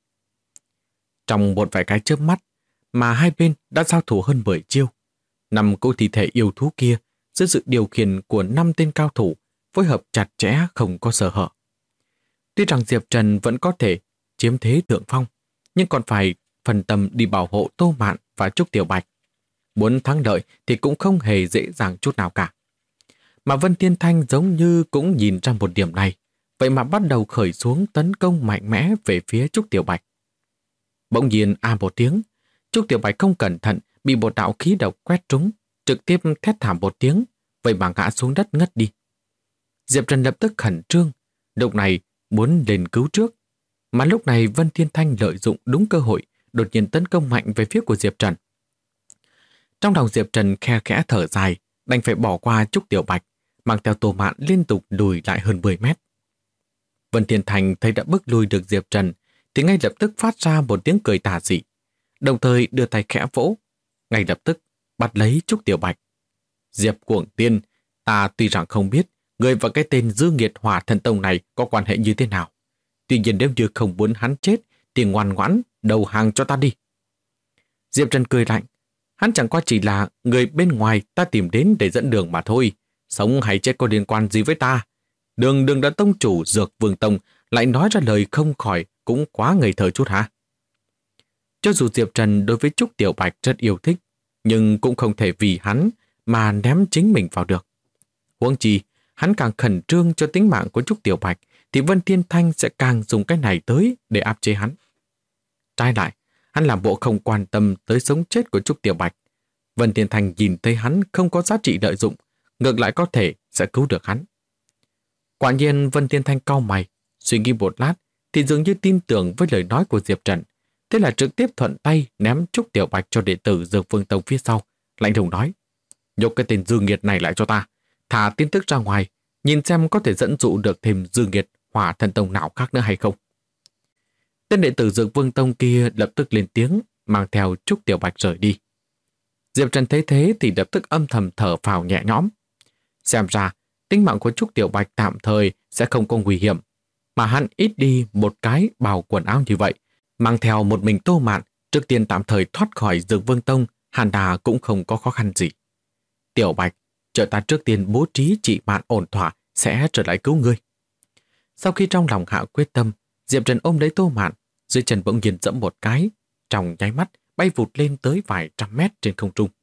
Trong một vài cái chớp mắt mà hai bên đã giao thủ hơn 10 chiêu, 5 cỗ thi thể yêu thú kia dưới sự điều khiển của 5 tên cao thủ phối hợp chặt chẽ không có sơ hở. Tuy rằng Diệp Trần vẫn có thể chiếm thế thượng phong, nhưng còn phải phần tâm đi bảo hộ Tô Mạn và Trúc Tiểu Bạch. Muốn thắng lợi thì cũng không hề dễ dàng chút nào cả. Mà Vân Thiên Thanh giống như cũng nhìn ra một điểm này, vậy mà bắt đầu khởi xuống tấn công mạnh mẽ về phía Trúc Tiểu Bạch. Bỗng nhiên một tiếng, Trúc Tiểu Bạch không cẩn thận bị một đạo khí độc quét trúng, trực tiếp thét thảm một tiếng, vậy mà ngã xuống đất ngất đi. Diệp Trần lập tức khẩn trương, lúc này muốn lên cứu trước. Mà lúc này Vân Thiên Thanh lợi dụng đúng cơ hội, đột nhiên tấn công mạnh về phía của Diệp Trần. Trong lòng Diệp Trần khe khẽ thở dài, đành phải bỏ qua Trúc Tiểu Bạch, mang theo Tô Mạn liên tục lùi lại hơn 10 mét. Vân Thiên Thanh thấy đã bước lui được Diệp Trần, thì ngay lập tức phát ra một tiếng cười tà dị, đồng thời đưa tay khẽ vỗ, ngay lập tức bắt lấy Trúc Tiểu Bạch. Diệp Cuồng Tiên, ta tuy rằng không biết người và cái tên dư nghiệt Hỏa Thần Tông này có quan hệ như thế nào. Tuy nhiên nếu như không muốn hắn chết thì ngoan ngoãn đầu hàng cho ta đi. Diệp Trần cười lạnh, hắn chẳng qua chỉ là người bên ngoài ta tìm đến để dẫn đường mà thôi. Sống hay chết có liên quan gì với ta? Đường đường đã tông chủ Dược Vương Tông lại nói ra lời không khỏi cũng quá ngây thơ chút hả? Cho dù Diệp Trần đối với Trúc Tiểu Bạch rất yêu thích, nhưng cũng không thể vì hắn mà ném chính mình vào được. Huống chi, hắn càng khẩn trương cho tính mạng của Trúc Tiểu Bạch, thì Vân Thiên Thanh sẽ càng dùng cái này tới để áp chế hắn. Trái lại, hắn làm bộ không quan tâm tới sống chết của Trúc Tiểu Bạch. Vân Thiên Thanh nhìn thấy hắn không có giá trị lợi dụng, ngược lại có thể sẽ cứu được hắn. Quả nhiên Vân Thiên Thanh cau mày, suy nghĩ một lát thì dường như tin tưởng với lời nói của Diệp Trần. Thế là trực tiếp thuận tay ném Trúc Tiểu Bạch cho đệ tử Dược Vương Tông phía sau, lạnh lùng nói: "Nhốt cái tên dư nghiệt này lại cho ta, thả tin tức ra ngoài, nhìn xem có thể dẫn dụ được thêm dư nghiệt Hỏa Thần Tông nào khác nữa hay không." Tên đệ tử Dược Vương Tông kia lập tức lên tiếng, mang theo Trúc Tiểu Bạch rời đi. Diệp Trần thấy thế thì lập tức âm thầm thở phào nhẹ nhõm. Xem ra, tính mạng của Trúc Tiểu Bạch tạm thời sẽ không có nguy hiểm, mà hắn ít đi một cái bào quần áo như vậy, mang theo một mình Tô Mạn, trước tiên tạm thời thoát khỏi Dược Vương Tông, hẳn là cũng không có khó khăn gì. Tiểu Bạch, chờ ta trước tiên bố trí chị Mạn ổn thỏa sẽ trở lại cứu ngươi. Sau khi trong lòng hạ quyết tâm, Diệp Trần ôm lấy Tô Mạn, dưới chân bỗng nhiên dẫm một cái, trong nháy mắt bay vụt lên tới vài trăm mét trên không trung.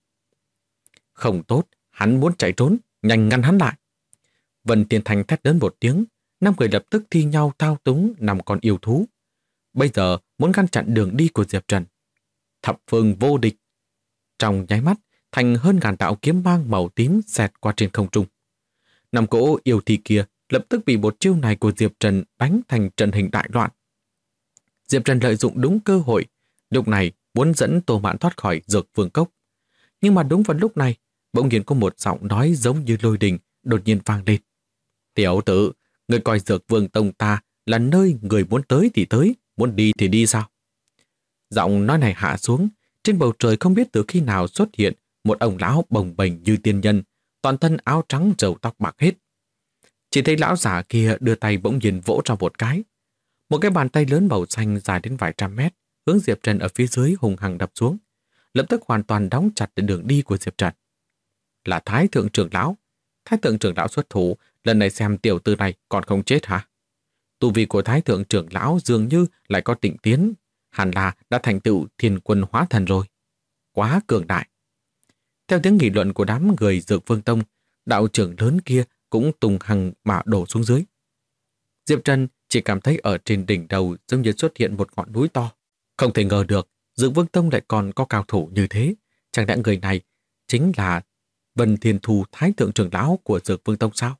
Không tốt, hắn muốn chạy trốn, nhanh ngăn hắn lại. Vân Thiên Thanh thét lớn một tiếng, 5 người lập tức thi nhau thao túng 5 con yêu thú. Bây giờ muốn ngăn chặn đường đi của Diệp Trần. Thập phương vô địch. Trong nháy mắt, thành hơn ngàn đạo kiếm mang màu tím xẹt qua trên không trung. 5 cỗ yêu thi kia lập tức bị một chiêu này của Diệp Trần đánh thành trận hình đại loạn. Diệp Trần lợi dụng đúng cơ hội, lúc này muốn dẫn Tô Mạn thoát khỏi Dược Vương Cốc. Nhưng mà đúng vào lúc này, bỗng nhiên có một giọng nói giống như lôi đình đột nhiên vang lên. Tiểu tử, người coi Dược Vương Tông ta là nơi người muốn tới thì tới, muốn đi thì đi sao? Giọng nói này hạ xuống, trên bầu trời không biết từ khi nào xuất hiện một ông lão bồng bềnh như tiên nhân, toàn thân áo trắng râu tóc bạc hết. Chỉ thấy lão giả kia đưa tay bỗng nhiên vỗ ra một cái. Một cái bàn tay lớn màu xanh dài đến vài trăm mét, hướng Diệp Trần ở phía dưới hùng hăng đập xuống, lập tức hoàn toàn đóng chặt đường đi của Diệp Trần. Là Thái Thượng trưởng lão. Thái Thượng trưởng lão xuất thủ, lần này xem tiểu tử này còn không chết hả? Tu vi của Thái Thượng trưởng lão dường như lại có tịnh tiến, hẳn là đã thành tựu thiên quân hóa thần rồi. Quá cường đại. Theo tiếng nghị luận của đám người Dược Vương Tông, đạo trưởng lớn kia cũng tung hằng mà đổ xuống dưới. Diệp Trần chỉ cảm thấy ở trên đỉnh đầu giống như xuất hiện một ngọn núi to. Không thể ngờ được Dược Vương Tông lại còn có cao thủ như thế. Chẳng lẽ người này chính là Vân Thiên Thu Thái Thượng trưởng lão của Dược Vương Tông sao?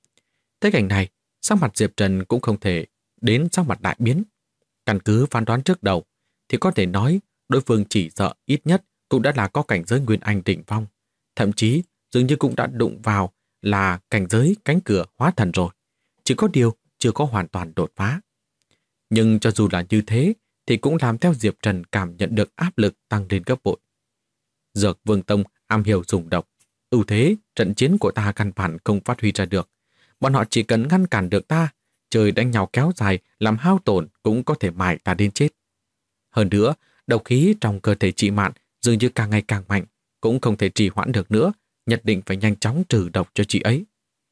Thế cảnh này, sắc mặt Diệp Trần cũng không thể đến sắc mặt đại biến. Căn cứ phán đoán trước đầu thì có thể nói đối phương chỉ sợ ít nhất cũng đã là có cảnh giới Nguyên Anh đỉnh phong. Thậm chí dường như cũng đã đụng vào là cảnh giới cánh cửa hóa thần rồi. Chỉ có điều chưa có hoàn toàn đột phá. Nhưng cho dù là như thế thì cũng làm theo Diệp Trần cảm nhận được áp lực tăng lên gấp bội. Dược Vương Tông am hiểu dùng độc. Ưu thế trận chiến của ta căn bản không phát huy ra được. Bọn họ chỉ cần ngăn cản được ta, trời đánh nhau kéo dài làm hao tổn cũng có thể mài ta đến chết. Hơn nữa, độc khí trong cơ thể chị Mạn dường như càng ngày càng mạnh, cũng không thể trì hoãn được nữa, nhất định phải nhanh chóng trừ độc cho chị ấy.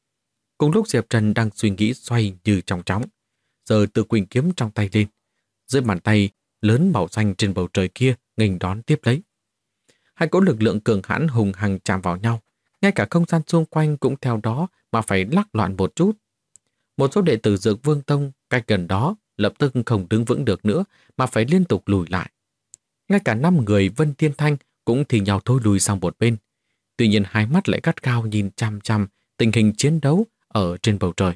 Cùng lúc Diệp Trần đang suy nghĩ xoay như trong chóng, giờ từ quỳnh kiếm trong tay lên, dưới bàn tay lớn màu xanh trên bầu trời kia nghênh đón tiếp lấy. Hai cỗ lực lượng cường hãn hùng hằng chạm vào nhau, ngay cả không gian xung quanh cũng theo đó mà phải lắc loạn một chút. Một số đệ tử Dược Vương Tông cách gần đó lập tức không đứng vững được nữa mà phải liên tục lùi lại. Ngay cả 5 người Vân Thiên Thanh cũng thì nhau thôi lùi sang một bên. Tuy nhiên hai mắt lại gắt gao nhìn chăm chăm tình hình chiến đấu ở trên bầu trời.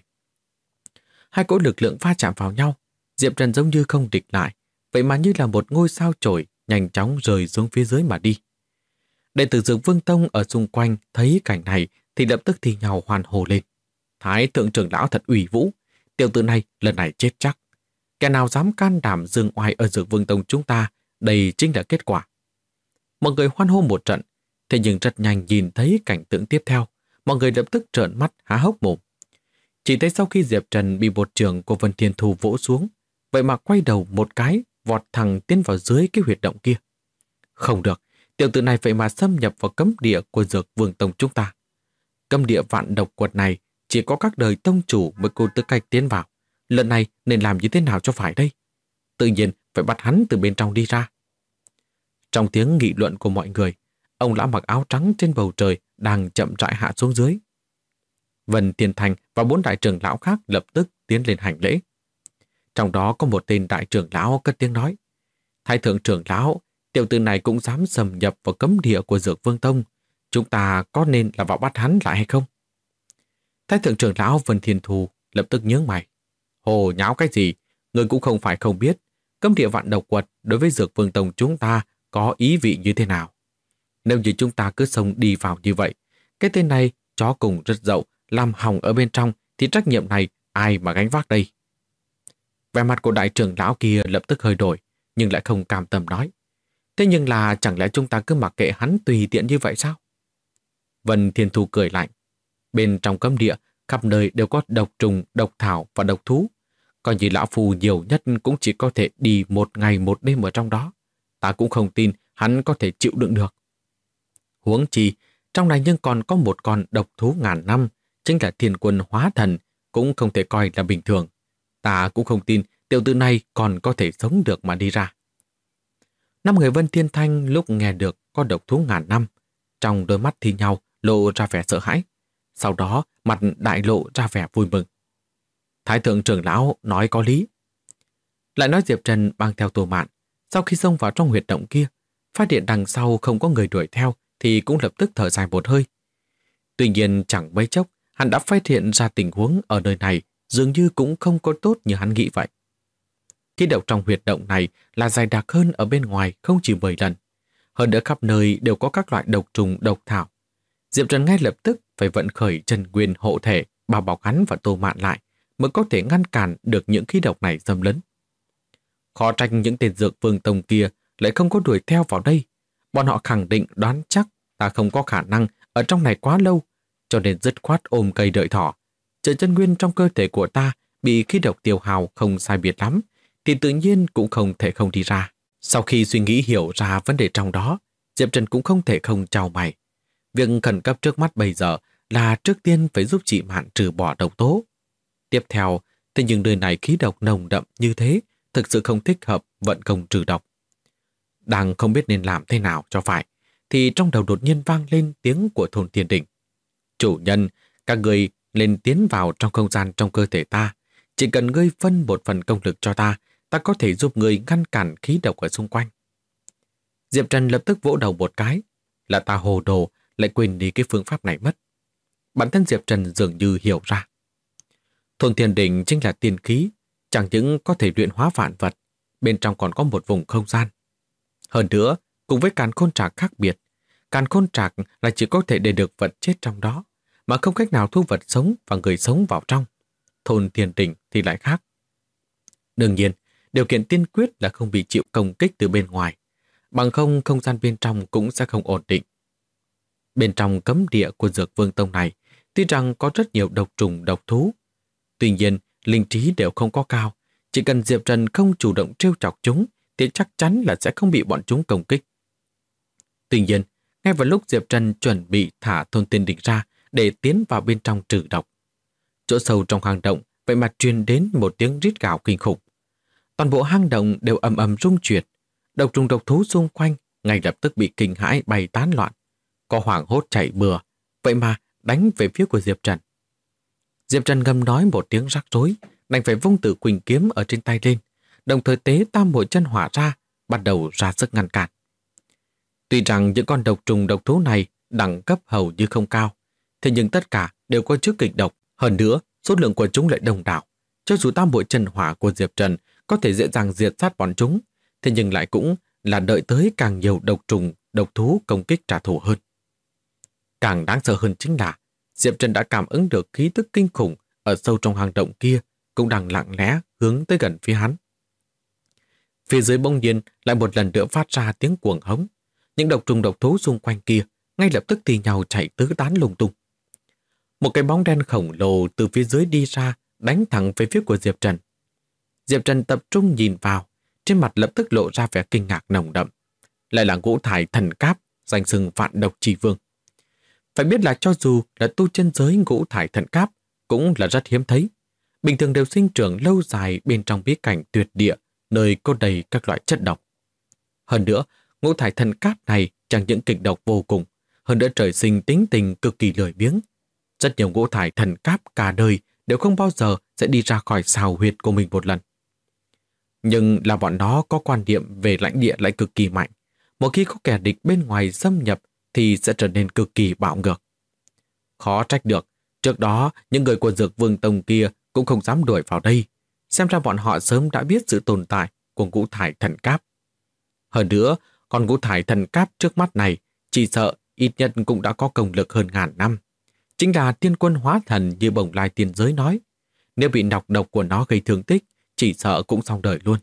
Hai cỗ lực lượng va chạm vào nhau, Diệp Trần giống như không địch lại, vậy mà như là một ngôi sao chổi nhanh chóng rơi xuống phía dưới mà đi. Đệ tử Dược Vương Tông ở xung quanh thấy cảnh này thì lập tức thì nhau hoan hô lên. Thái Thượng trưởng lão thật ủy vũ, tiểu tử này lần này chết chắc. Kẻ nào dám can đảm dương oai ở Dược Vương Tông chúng ta, đây chính là kết quả. Mọi người hoan hô một trận, thế nhưng rất nhanh nhìn thấy cảnh tượng tiếp theo, mọi người lập tức trợn mắt há hốc mồm. Chỉ thấy sau khi Diệp Trần bị một trường của Vân Thiên Thu vỗ xuống, vậy mà quay đầu một cái, vọt thẳng tiến vào dưới cái huyệt động kia. Không được, tiểu tử này vậy mà xâm nhập vào cấm địa của Dược Vương Tông chúng ta. Cấm địa vạn độc quật này chỉ có các đời tông chủ mới có tư cách tiến vào. Lần này nên làm như thế nào cho phải đây? Tự nhiên phải bắt hắn từ bên trong đi ra. Trong tiếng nghị luận của mọi người, ông lão mặc áo trắng trên bầu trời đang chậm rãi hạ xuống dưới. Vân Thiên Thành và 4 đại trưởng lão khác lập tức tiến lên hành lễ. Trong đó có một tên đại trưởng lão cất tiếng nói: Thái Thượng trưởng lão, tiểu tử này cũng dám xâm nhập vào cấm địa của Dược Vương Tông. Chúng ta có nên là vào bắt hắn lại hay không? Thái Thượng trưởng lão Vân Thiên Thu lập tức nhướng mày. Hồ nháo cái gì? Người cũng không phải không biết. Cấm địa vạn độc quật đối với Dược Vương Tông chúng ta có ý vị như thế nào. Nếu như chúng ta cứ xông đi vào như vậy, cái tên này chó cùng rất dậu, làm hỏng ở bên trong, thì trách nhiệm này ai mà gánh vác đây? Vẻ mặt của đại trưởng lão kia lập tức hơi đổi, nhưng lại không cam tâm nói. Thế nhưng là chẳng lẽ chúng ta cứ mặc kệ hắn tùy tiện như vậy sao? Vân Thiên Thu cười lạnh. Bên trong cấm địa, khắp nơi đều có độc trùng, độc thảo và độc thú. Coi như lão phù nhiều nhất cũng chỉ có thể đi 1 ngày 1 đêm ở trong đó. Ta cũng không tin hắn có thể chịu đựng được. Huống chi, trong này nhưng còn có một con độc thú ngàn năm, chính là thiên quân hóa thần, cũng không thể coi là bình thường. Ta cũng không tin tiểu tử này còn có thể sống được mà đi ra. 5 người Vân Thiên Thanh lúc nghe được có độc thú ngàn năm, trong đôi mắt thì nhau lộ ra vẻ sợ hãi. Sau đó mặt đại lộ ra vẻ vui mừng. Thái Thượng trưởng lão nói có lý. Lại nói Diệp Trần mang theo Tô Mạn, sau khi xông vào trong huyệt động kia, phát hiện đằng sau không có người đuổi theo thì cũng lập tức thở dài một hơi. Tuy nhiên chẳng mấy chốc, hắn đã phát hiện ra tình huống ở nơi này dường như cũng không có tốt như hắn nghĩ vậy. Khí độc trong huyệt động này là dày đặc hơn ở bên ngoài không chỉ 10 lần. Hơn nữa khắp nơi đều có các loại độc trùng, độc thảo. Diệp Trần ngay lập tức phải vận khởi chân nguyên hộ thể, bao bọc hắn và Tô Mạn lại, mới có thể ngăn cản được những khí độc này xâm lấn. Khó trách những tên dược vương tông kia lại không có đuổi theo vào đây. Bọn họ khẳng định đoán chắc ta không có khả năng ở trong này quá lâu, cho nên dứt khoát ôm cây đợi thỏ. Chờ chân nguyên trong cơ thể của ta bị khí độc tiêu hao không sai biệt lắm, thì tự nhiên cũng không thể không đi ra. Sau khi suy nghĩ hiểu ra vấn đề trong đó, Diệp Trần cũng không thể không chau mày. Việc khẩn cấp trước mắt bây giờ là trước tiên phải giúp chị Mạn trừ bỏ độc tố. Tiếp theo, thế nhưng nơi này khí độc nồng đậm như thế thực sự không thích hợp vận công trừ độc. Đang không biết nên làm thế nào cho phải, thì trong đầu đột nhiên vang lên tiếng của thôn Thiên Đình. Chủ nhân, các người lên tiến vào trong không gian trong cơ thể ta. Chỉ cần ngươi phân một phần công lực cho ta, ta có thể giúp ngươi ngăn cản khí độc ở xung quanh. Diệp Trần lập tức vỗ đầu một cái. Là ta hồ đồ, lại quên đi cái phương pháp này mất. Bản thân Diệp Trần dường như hiểu ra. Thôn Thiên Đình chính là tiên khí, chẳng những có thể luyện hóa vạn vật, bên trong còn có một vùng không gian. Hơn nữa, cùng với càn khôn trạc khác biệt, càn khôn trạc là chỉ có thể để được vật chết trong đó, mà không cách nào thu vật sống và người sống vào trong. Thôn Thiên Đình thì lại khác. Đương nhiên, điều kiện tiên quyết là không bị chịu công kích từ bên ngoài, bằng không không gian bên trong cũng sẽ không ổn định. Bên trong cấm địa của Dược Vương Tông này, tuy rằng có rất nhiều độc trùng độc thú, tuy nhiên linh trí đều không có cao, chỉ cần Diệp Trần không chủ động trêu chọc chúng thì chắc chắn là sẽ không bị bọn chúng công kích. Tuy nhiên, ngay vào lúc Diệp Trần chuẩn bị thả thôn Thiên Đình ra để tiến vào bên trong trừ độc, chỗ sâu trong hang động vậy mà truyền đến một tiếng rít gào kinh khủng. Toàn bộ hang động đều ầm ầm rung chuyển, độc trùng độc thú xung quanh ngay lập tức bị kinh hãi bay tán loạn, có hoảng hốt chạy bừa, vậy mà đánh về phía của Diệp Trần. Diệp Trần ngâm nói một tiếng rắc rối, đành phải vung Tử Quỳnh kiếm ở trên tay lên, đồng thời tế tam muội chân hỏa ra, bắt đầu ra sức ngăn cản. Tuy rằng những con độc trùng độc thú này đẳng cấp hầu như không cao, thế nhưng tất cả đều có chứa kịch độc, hơn nữa số lượng của chúng lại đông đảo. Cho dù tam muội chân hỏa của Diệp Trần có thể dễ dàng diệt sát bọn chúng, thế nhưng lại cũng là đợi tới càng nhiều độc trùng, độc thú công kích trả thù hơn. Càng đáng sợ hơn chính là Diệp Trần đã cảm ứng được khí tức kinh khủng ở sâu trong hang động kia cũng đang lặng lẽ hướng tới gần phía hắn. Phía dưới bỗng nhiên lại một lần nữa phát ra tiếng cuồng hống. Những độc trùng độc thú xung quanh kia ngay lập tức thì nhau chạy tứ tán lung tung. Một cái bóng đen khổng lồ từ phía dưới đi ra, đánh thẳng về phía của Diệp Trần. Diệp Trần tập trung nhìn vào, trên mặt lập tức lộ ra vẻ kinh ngạc nồng đậm. Lại là Ngũ Thải Thần Cáp, danh xưng vạn độc chi vương. Phải biết là cho dù là tu chân giới Ngũ Thải Thần Cáp cũng là rất hiếm thấy. Bình thường đều sinh trưởng lâu dài bên trong bí cảnh tuyệt địa, nơi có đầy các loại chất độc. Hơn nữa, Ngũ Thải Thần Cáp này chẳng những kịch độc vô cùng, hơn nữa trời sinh tính tình cực kỳ lười biếng. Rất nhiều Ngũ Thải Thần Cáp cả đời đều không bao giờ sẽ đi ra khỏi sào huyệt của mình một lần. Nhưng là bọn nó có quan niệm về lãnh địa lại cực kỳ mạnh. Một khi có kẻ địch bên ngoài xâm nhập thì sẽ trở nên cực kỳ bạo ngược. Khó trách được, trước đó những người của Dược Vương Tông kia cũng không dám đuổi vào đây. Xem ra bọn họ sớm đã biết sự tồn tại của Ngũ Thải Thần Cáp. Hơn nữa, con Ngũ Thải Thần Cáp trước mắt này chỉ sợ ít nhất cũng đã có công lực hơn ngàn năm. Chính là tiên quân hóa thần như Bồng Lai tiên giới nói. Nếu bị nọc độc của nó gây thương tích, chỉ sợ cũng xong đời luôn.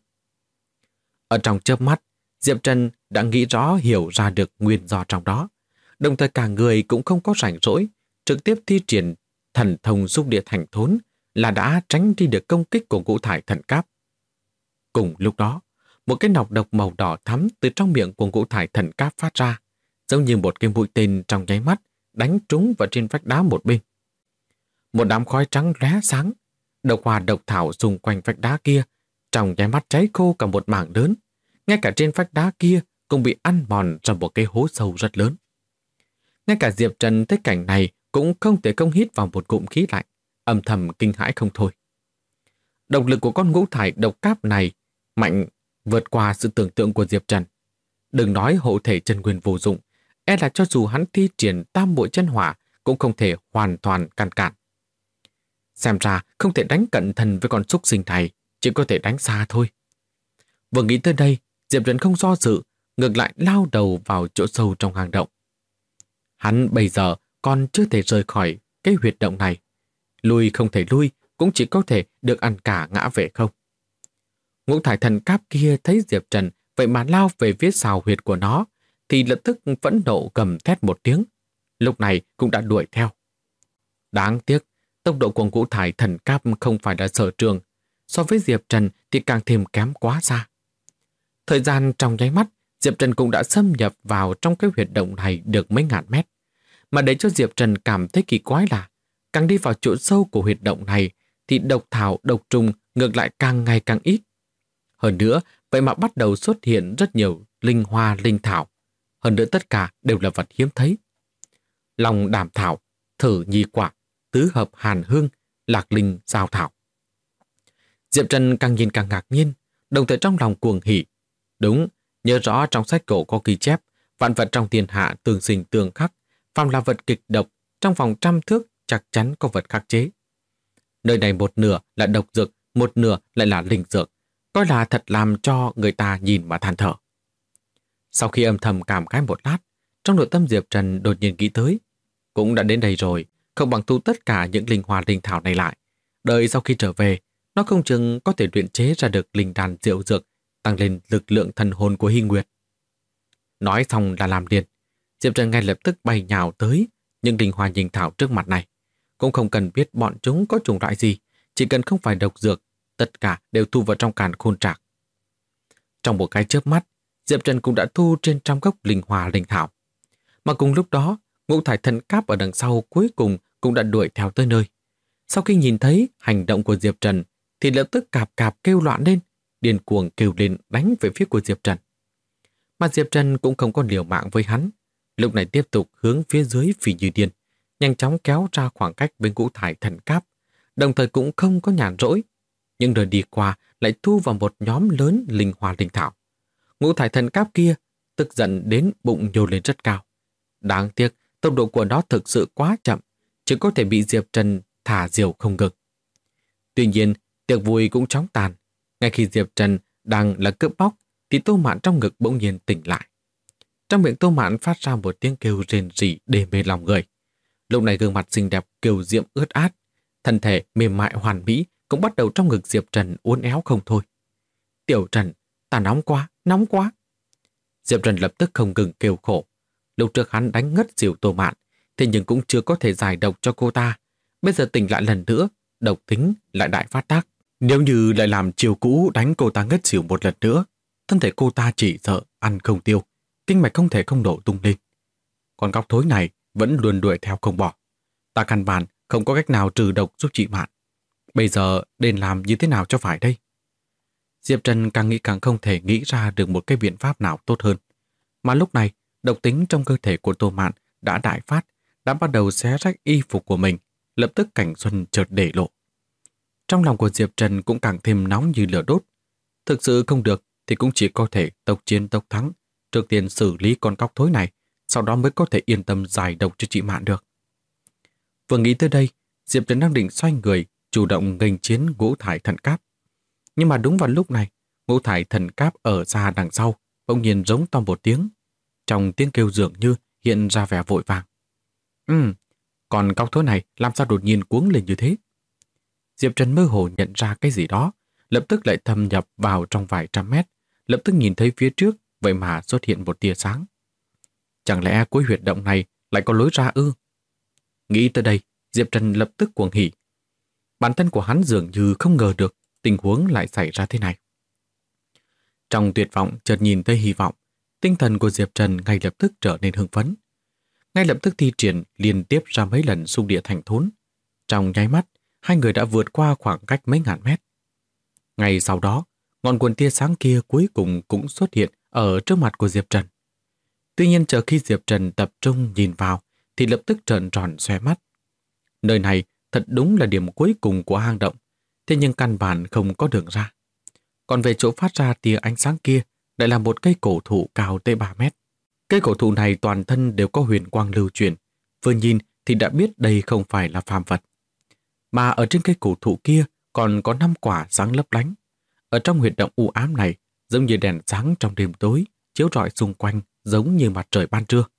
Ở trong chớp mắt, Diệp Trần đã nghĩ rõ hiểu ra được nguyên do trong đó. Đồng thời cả người cũng không có rảnh rỗi, trực tiếp thi triển thần thông xúc địa thành thốn là đã tránh đi được công kích của Ngũ Thải Thần Cáp. Cùng lúc đó, một cái nọc độc màu đỏ thắm từ trong miệng của Ngũ Thải Thần Cáp phát ra, giống như một cái mũi tên trong nháy mắt đánh trúng vào trên vách đá một bên. Một đám khói trắng lóe sáng, độc hoa độc thảo xung quanh vách đá kia trong nháy mắt cháy khô cả một mảng lớn. Ngay cả trên vách đá kia cũng bị ăn mòn ra một cái hố sâu rất lớn. Ngay cả Diệp Trần thấy cảnh này cũng không thể không hít vào một ngụm khí lạnh, âm thầm kinh hãi không thôi. Độc lực của con Ngũ Thải độc cáp này mạnh vượt qua sự tưởng tượng của Diệp Trần. Đừng nói hộ thể chân nguyên vô dụng, e là cho dù hắn thi triển tam muội chân hỏa cũng không thể hoàn toàn ngăn cản. Xem ra không thể đánh cận thân với con súc sinh này, chỉ có thể đánh xa thôi. Vừa nghĩ tới đây, Diệp Trần không do dự, ngược lại lao đầu vào chỗ sâu trong hang động. Hắn bây giờ còn chưa thể rời khỏi cái huyệt động này. Lui không thể lui, cũng chỉ có thể được ăn cả ngã về không. Ngũ thải thần cáp kia thấy Diệp Trần vậy mà lao về phía sào huyệt của nó, thì lập tức phẫn nộ gầm thét một tiếng. Lúc này cũng đã đuổi theo. Đáng tiếc, tốc độ của ngũ thải thần cáp không phải là sở trường. So với Diệp Trần thì càng thêm kém quá xa. Thời gian trong nháy mắt, Diệp Trần cũng đã xâm nhập vào trong cái huyệt động này được mấy ngàn mét. Mà để cho Diệp Trần cảm thấy kỳ quái là càng đi vào chỗ sâu của huyệt động này thì độc thảo, độc trùng ngược lại càng ngày càng ít. Hơn nữa, vậy mà bắt đầu xuất hiện rất nhiều linh hoa, linh thảo. Hơn nữa tất cả đều là vật hiếm thấy. Long đàm thảo, thử nhi quả, tứ hợp hàn hương, lạc linh giao thảo. Diệp Trần càng nhìn càng ngạc nhiên, đồng thời trong lòng cuồng hỉ. Đúng, nhớ rõ trong sách cổ có ghi chép, vạn vật trong thiên hạ tương sinh tương khắc, phàm là vật kịch độc, trong vòng 100 thước chắc chắn có vật khắc chế. Nơi này một nửa là độc dược, một nửa lại là linh dược, coi là thật làm cho người ta nhìn mà than thở. Sau khi âm thầm cảm khái một lát, trong nội tâm Diệp Trần đột nhiên nghĩ tới, cũng đã đến đây rồi, không bằng thu tất cả những linh hoa linh thảo này lại. Đợi sau khi trở về, nó không chừng có thể luyện chế ra được linh đan diệu dược, tăng lên lực lượng thần hồn của Hy Nguyệt. Nói xong là làm liền, Diệp Trần ngay lập tức bay nhào tới những linh hoa linh thảo trước mặt này. Cũng không cần biết bọn chúng có chủng loại gì, chỉ cần không phải độc dược, tất cả đều thu vào trong càn khôn trạc. Trong một cái chớp mắt, Diệp Trần cũng đã thu trên trăm gốc linh hoa linh thảo. Mà cùng lúc đó, ngũ thải thần cáp ở đằng sau cuối cùng cũng đã đuổi theo tới nơi. Sau khi nhìn thấy hành động của Diệp Trần, thì lập tức cạp cạp kêu loạn lên, điên cuồng kêu lên đánh về phía của Diệp Trần. Mà Diệp Trần cũng không có liều mạng với hắn, lúc này tiếp tục hướng phía dưới phi như điên, nhanh chóng kéo ra khoảng cách với ngũ thải thần cáp, đồng thời cũng không có nhàn rỗi. Nhưng rồi đi qua lại thu vào một nhóm lớn linh hoa linh thảo. Ngũ thải thần cáp kia tức giận đến bụng nhô lên rất cao. Đáng tiếc, tốc độ của nó thực sự quá chậm, chỉ có thể bị Diệp Trần thả diều không ngừng. Tuy nhiên, tiệc vui cũng chóng tàn. Ngay khi Diệp Trần đang là cướp bóc, thì Tô Mạn trong ngực bỗng nhiên tỉnh lại. Trong miệng Tô Mạn phát ra một tiếng kêu rền rỉ đê mê lòng người. Lúc này gương mặt xinh đẹp kiều diễm ướt át, thân thể mềm mại hoàn mỹ cũng bắt đầu trong ngực Diệp Trần uốn éo không thôi. Tiểu Trần, ta nóng quá, nóng quá. Diệp Trần lập tức không ngừng kêu khổ. Lúc trước hắn đánh ngất xỉu Tô Mạn, thế nhưng cũng chưa có thể giải độc cho cô ta. Bây giờ tỉnh lại lần nữa, độc tính lại đại phát tác. Nếu như lại làm chiều cũ đánh cô ta ngất xỉu một lần nữa, thân thể cô ta chỉ sợ ăn không tiêu, kinh mạch không thể không nổ tung lên. Còn góc thối này vẫn luôn đuổi theo không bỏ. Ta căn bản không có cách nào trừ độc giúp chị Mạn. Bây giờ nên làm như thế nào cho phải đây? Diệp Trần càng nghĩ càng không thể nghĩ ra được một cái biện pháp nào tốt hơn. Mà lúc này, độc tính trong cơ thể của Tô Mạn đã đại phát, đã bắt đầu xé rách y phục của mình, lập tức cảnh xuân chợt để lộ. Trong lòng của Diệp Trần cũng càng thêm nóng như lửa đốt. Thực sự không được thì cũng chỉ có thể tốc chiến tốc thắng, trước tiên xử lý con cóc thối này, sau đó mới có thể yên tâm giải độc cho chị Mạn được. Vừa nghĩ tới đây, Diệp Trần đang định xoay người, chủ động nghênh chiến ngũ thải thần cáp. Nhưng mà đúng vào lúc này, ngũ thải thần cáp ở xa đằng sau, bỗng nhiên rống to một tiếng. Trong tiếng kêu dường như hiện ra vẻ vội vàng. Còn cóc thối này làm sao đột nhiên cuống lên như thế? Diệp Trần mơ hồ nhận ra cái gì đó, lập tức lại thâm nhập vào trong vài trăm mét, lập tức nhìn thấy phía trước, vậy mà xuất hiện một tia sáng. Chẳng lẽ cuối huyệt động này lại có lối ra ư? Nghĩ tới đây, Diệp Trần lập tức cuồng hỉ. Bản thân của hắn dường như không ngờ được tình huống lại xảy ra thế này. Trong tuyệt vọng chợt nhìn thấy hy vọng, tinh thần của Diệp Trần ngay lập tức trở nên hưng phấn. Ngay lập tức thi triển liên tiếp ra mấy lần xung địa thành thốn. Trong nháy mắt, hai người đã vượt qua khoảng cách mấy ngàn mét. Ngay sau đó, ngọn nguồn tia sáng kia cuối cùng cũng xuất hiện ở trước mặt của Diệp Trần. Tuy nhiên chờ khi Diệp Trần tập trung nhìn vào thì lập tức trợn tròn xoe mắt. Nơi này thật đúng là điểm cuối cùng của hang động, thế nhưng căn bản không có đường ra. Còn về chỗ phát ra tia ánh sáng kia lại là một cây cổ thụ cao tới 3 mét. Cây cổ thụ này toàn thân đều có huyền quang lưu chuyển, vừa nhìn thì đã biết đây không phải là phàm vật. Mà ở trên cây cổ thụ kia còn có 5 quả sáng lấp lánh. Ở trong huyệt động u ám này, giống như đèn sáng trong đêm tối, chiếu rọi xung quanh giống như mặt trời ban trưa.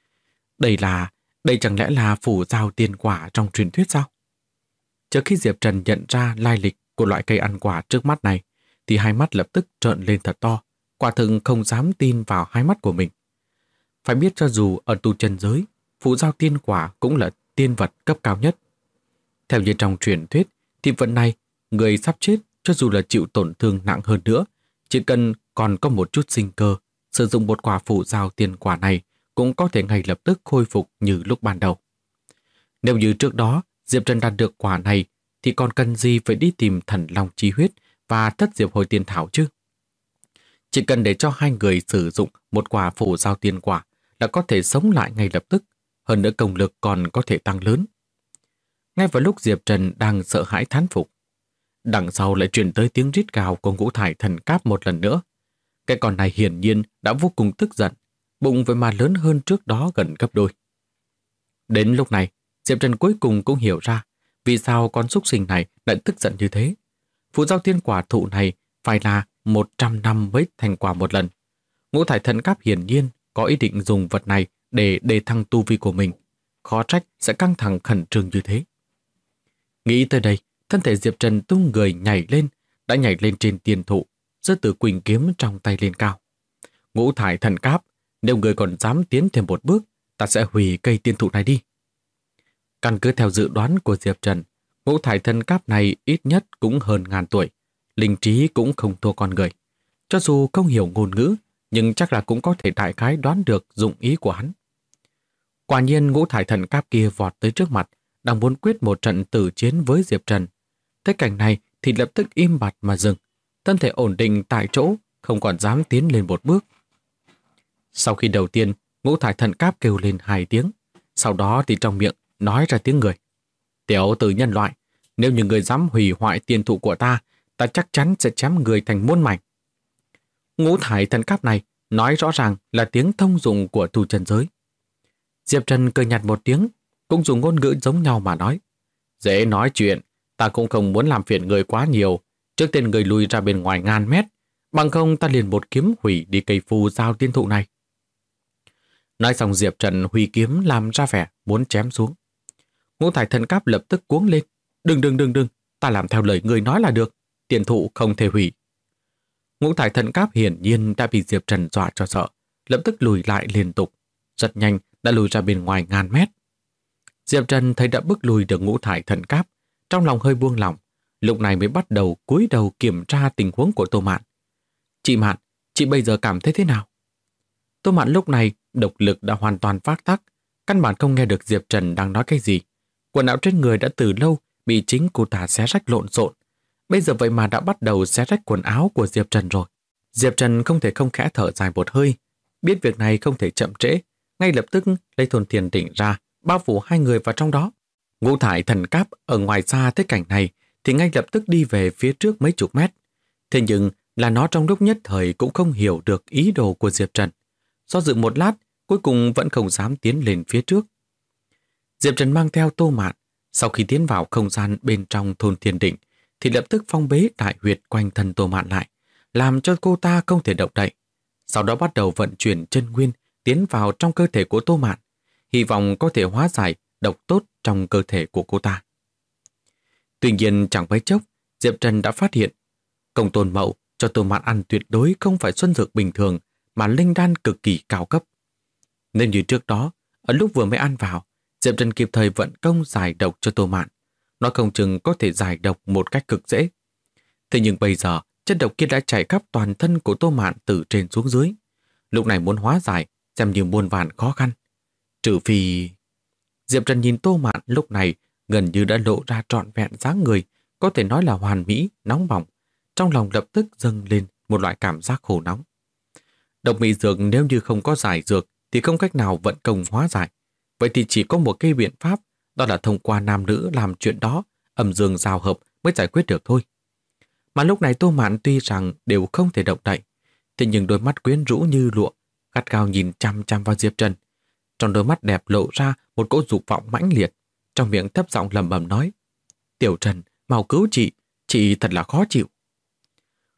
Đây chẳng lẽ là phủ dao tiên quả trong truyền thuyết sao? Trước khi Diệp Trần nhận ra lai lịch của loại cây ăn quả trước mắt này, thì hai mắt lập tức trợn lên thật to, quả thực không dám tin vào hai mắt của mình. Phải biết cho dù ở tu chân giới, phủ dao tiên quả cũng là tiên vật cấp cao nhất. Theo như trong truyền thuyết, thì vật này, người sắp chết cho dù là chịu tổn thương nặng hơn nữa, chỉ cần còn có một chút sinh cơ, sử dụng một quả phủ dao tiên quả này cũng có thể ngay lập tức khôi phục như lúc ban đầu. Nếu như trước đó Diệp Trần đạt được quả này thì còn cần gì phải đi tìm thần long chi huyết và thất diệp hồi tiên thảo chứ? Chỉ cần để cho hai người sử dụng một quả phủ dao tiên quả là có thể sống lại ngay lập tức, hơn nữa công lực còn có thể tăng lớn. Ngay vào lúc Diệp Trần đang sợ hãi thán phục, đằng sau lại truyền tới tiếng rít gào của ngũ thải thần cáp một lần nữa. Cái con này hiển nhiên đã vô cùng tức giận, bụng vậy mà lớn hơn trước đó gần gấp đôi. Đến lúc này, Diệp Trần cuối cùng cũng hiểu ra vì sao con súc sinh này lại tức giận như thế. Phủ dao tiên quả thụ này phải là 100 năm mới thành quả một lần. Ngũ thải thần cáp hiển nhiên có ý định dùng vật này để đề thăng tu vi của mình. Khó trách sẽ căng thẳng khẩn trương như thế. Nghĩ tới đây, thân thể Diệp Trần tung người nhảy lên, đã nhảy lên trên tiên thụ, giơ Tử Quỳnh kiếm trong tay lên cao. Ngũ thải thần cáp, nếu người còn dám tiến thêm một bước, ta sẽ hủy cây tiên thụ này đi. Căn cứ theo dự đoán của Diệp Trần, ngũ thải thần cáp này ít nhất cũng hơn ngàn tuổi, linh trí cũng không thua con người. Cho dù không hiểu ngôn ngữ, nhưng chắc là cũng có thể đại khái đoán được dụng ý của hắn. Quả nhiên ngũ thải thần cáp kia vọt tới trước mặt, đang muốn quyết một trận tử chiến với Diệp Trần. Thấy cảnh này thì lập tức im bặt mà dừng, thân thể ổn định tại chỗ, không còn dám tiến lên một bước. Sau khi đầu tiên, ngũ thải thần cáp kêu lên 2 tiếng, sau đó thì trong miệng nói ra tiếng người. Tiểu tử nhân loại, nếu như người dám hủy hoại tiên thụ của ta, ta chắc chắn sẽ chém người thành muôn mảnh. Ngũ thải thần cáp này nói rõ ràng là tiếng thông dụng của tu chân giới. Diệp Trần cười nhạt một tiếng, cũng dùng ngôn ngữ giống nhau mà nói. Dễ nói chuyện, ta cũng không muốn làm phiền người quá nhiều. Trước tiên người lùi ra bên ngoài ngàn mét, bằng không ta liền một kiếm hủy đi cây phù dao tiên thụ này. Nói xong Diệp Trần huy kiếm làm ra vẻ muốn chém xuống. Ngũ thải thần cáp lập tức cuống lên. Đừng, ta làm theo lời người nói là được. Tiên thụ không thể hủy. Ngũ thải thần cáp hiển nhiên đã bị Diệp Trần dọa cho sợ, lập tức lùi lại liên tục. Rất nhanh đã lùi ra bên ngoài ngàn mét. Diệp Trần thấy đã bước lùi được ngũ thải thần cáp, trong lòng hơi buông lỏng, lúc này mới bắt đầu cúi đầu kiểm tra tình huống của Tô Mạn. Chị Mạn, chị bây giờ cảm thấy thế nào? Tô Mạn lúc này độc lực đã hoàn toàn phát tác, căn bản không nghe được Diệp Trần đang nói cái gì. Quần áo trên người đã từ lâu bị chính cô ta xé rách lộn xộn, bây giờ vậy mà đã bắt đầu xé rách quần áo của Diệp Trần rồi. Diệp Trần không thể không khẽ thở dài một hơi, biết việc này không thể chậm trễ, ngay lập tức lấy thôn thiền định ra, bao phủ hai người vào trong đó. Ngũ thải thần cáp ở ngoài xa thấy cảnh này thì ngay lập tức đi về phía trước mấy chục mét. Thế nhưng là nó trong lúc nhất thời cũng không hiểu được ý đồ của Diệp Trần. Do dự một lát, cuối cùng vẫn không dám tiến lên phía trước. Diệp Trần mang theo Tô Mạn, sau khi tiến vào không gian bên trong thôn thiền định thì lập tức phong bế đại huyệt quanh thân Tô Mạn lại, làm cho cô ta không thể động đậy. Sau đó bắt đầu vận chuyển chân nguyên tiến vào trong cơ thể của Tô Mạn, hy vọng có thể hóa giải độc tốt trong cơ thể của cô ta. Tuy nhiên chẳng mấy chốc, Diệp Trần đã phát hiện Công Tôn Mậu cho Tô Mạn ăn tuyệt đối không phải xuân dược bình thường mà linh đan cực kỳ cao cấp. Nên như trước đó, ở lúc vừa mới ăn vào, Diệp Trần kịp thời vận công giải độc cho Tô Mạn. Nó không chừng có thể giải độc một cách cực dễ. Thế nhưng bây giờ, chất độc kia đã chảy khắp toàn thân của Tô Mạn từ trên xuống dưới. Lúc này muốn hóa giải, xem như muôn vàn khó khăn. Trừ phi... Diệp Trần nhìn Tô Mạn lúc này gần như đã lộ ra trọn vẹn dáng người, có thể nói là hoàn mỹ, nóng bỏng. Trong lòng lập tức dâng lên một loại cảm giác khổ nóng. Độc mị dược nếu như không có giải dược thì không cách nào vận công hóa giải. Vậy thì chỉ có một cái biện pháp, đó là thông qua nam nữ làm chuyện đó, âm dương giao hợp mới giải quyết được thôi. Mà lúc này Tô Mạn tuy rằng đều không thể động đậy, thế nhưng đôi mắt quyến rũ như lụa, gắt gao nhìn chăm chăm vào Diệp Trần. Trong đôi mắt đẹp lộ ra một cỗ dục vọng mãnh liệt, trong miệng thấp giọng lẩm bẩm nói: Tiểu Trần, mau cứu chị thật là khó chịu.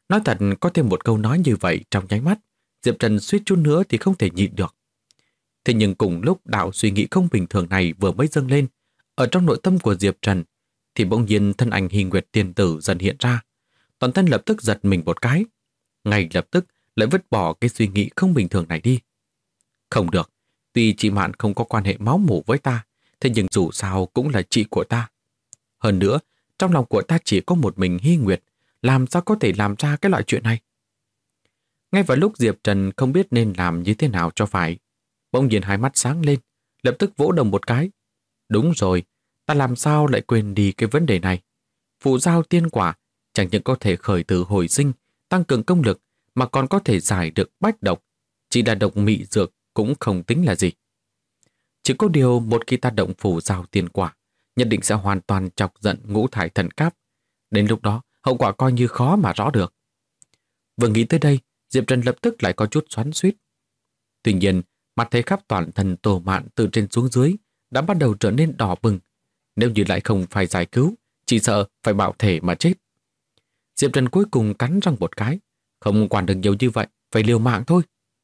Nói thật, có thêm một câu nói như vậy trong nháy mắt, Diệp Trần suýt chút nữa thì không thể nhịn được. Thế nhưng cùng lúc đạo suy nghĩ không bình thường này vừa mới dâng lên, ở trong nội tâm của Diệp Trần, thì bỗng nhiên thân ảnh Hy Nguyệt tiên tử dần hiện ra. Toàn thân lập tức giật mình một cái, ngay lập tức lại vứt bỏ cái suy nghĩ không bình thường này đi. Không được, tuy chị Mạn không có quan hệ máu mủ với ta, thế nhưng dù sao cũng là chị của ta. Hơn nữa, trong lòng của ta chỉ có một mình Hy Nguyệt, làm sao có thể làm ra cái loại chuyện này? Ngay vào lúc Diệp Trần không biết nên làm như thế nào cho phải, bỗng nhiên hai mắt sáng lên, lập tức vỗ đầu một cái. Đúng rồi, ta làm sao lại quên đi cái vấn đề này? Phù giao tiên quả chẳng những có thể khởi tử hồi sinh, tăng cường công lực, mà còn có thể giải được bách độc. Chỉ là độc mị dược cũng không tính là gì. Chỉ có điều một khi ta động phù giao tiên quả, nhất định sẽ hoàn toàn chọc giận ngũ thải thần cáp. Đến lúc đó, hậu quả coi như khó mà rõ được. Vừa nghĩ tới đây, Diệp Trần lập tức lại có chút xoắn xuýt. Tuy nhiên, mặt thấy khắp toàn thân Tô Mạn từ trên xuống dưới đã bắt đầu trở nên đỏ bừng. Nếu như lại không phải giải cứu, chỉ sợ phải bạo thể mà chết. Diệp Trần cuối cùng cắn răng một cái, không quản được nhiều như vậy, phải liều mạng thôi.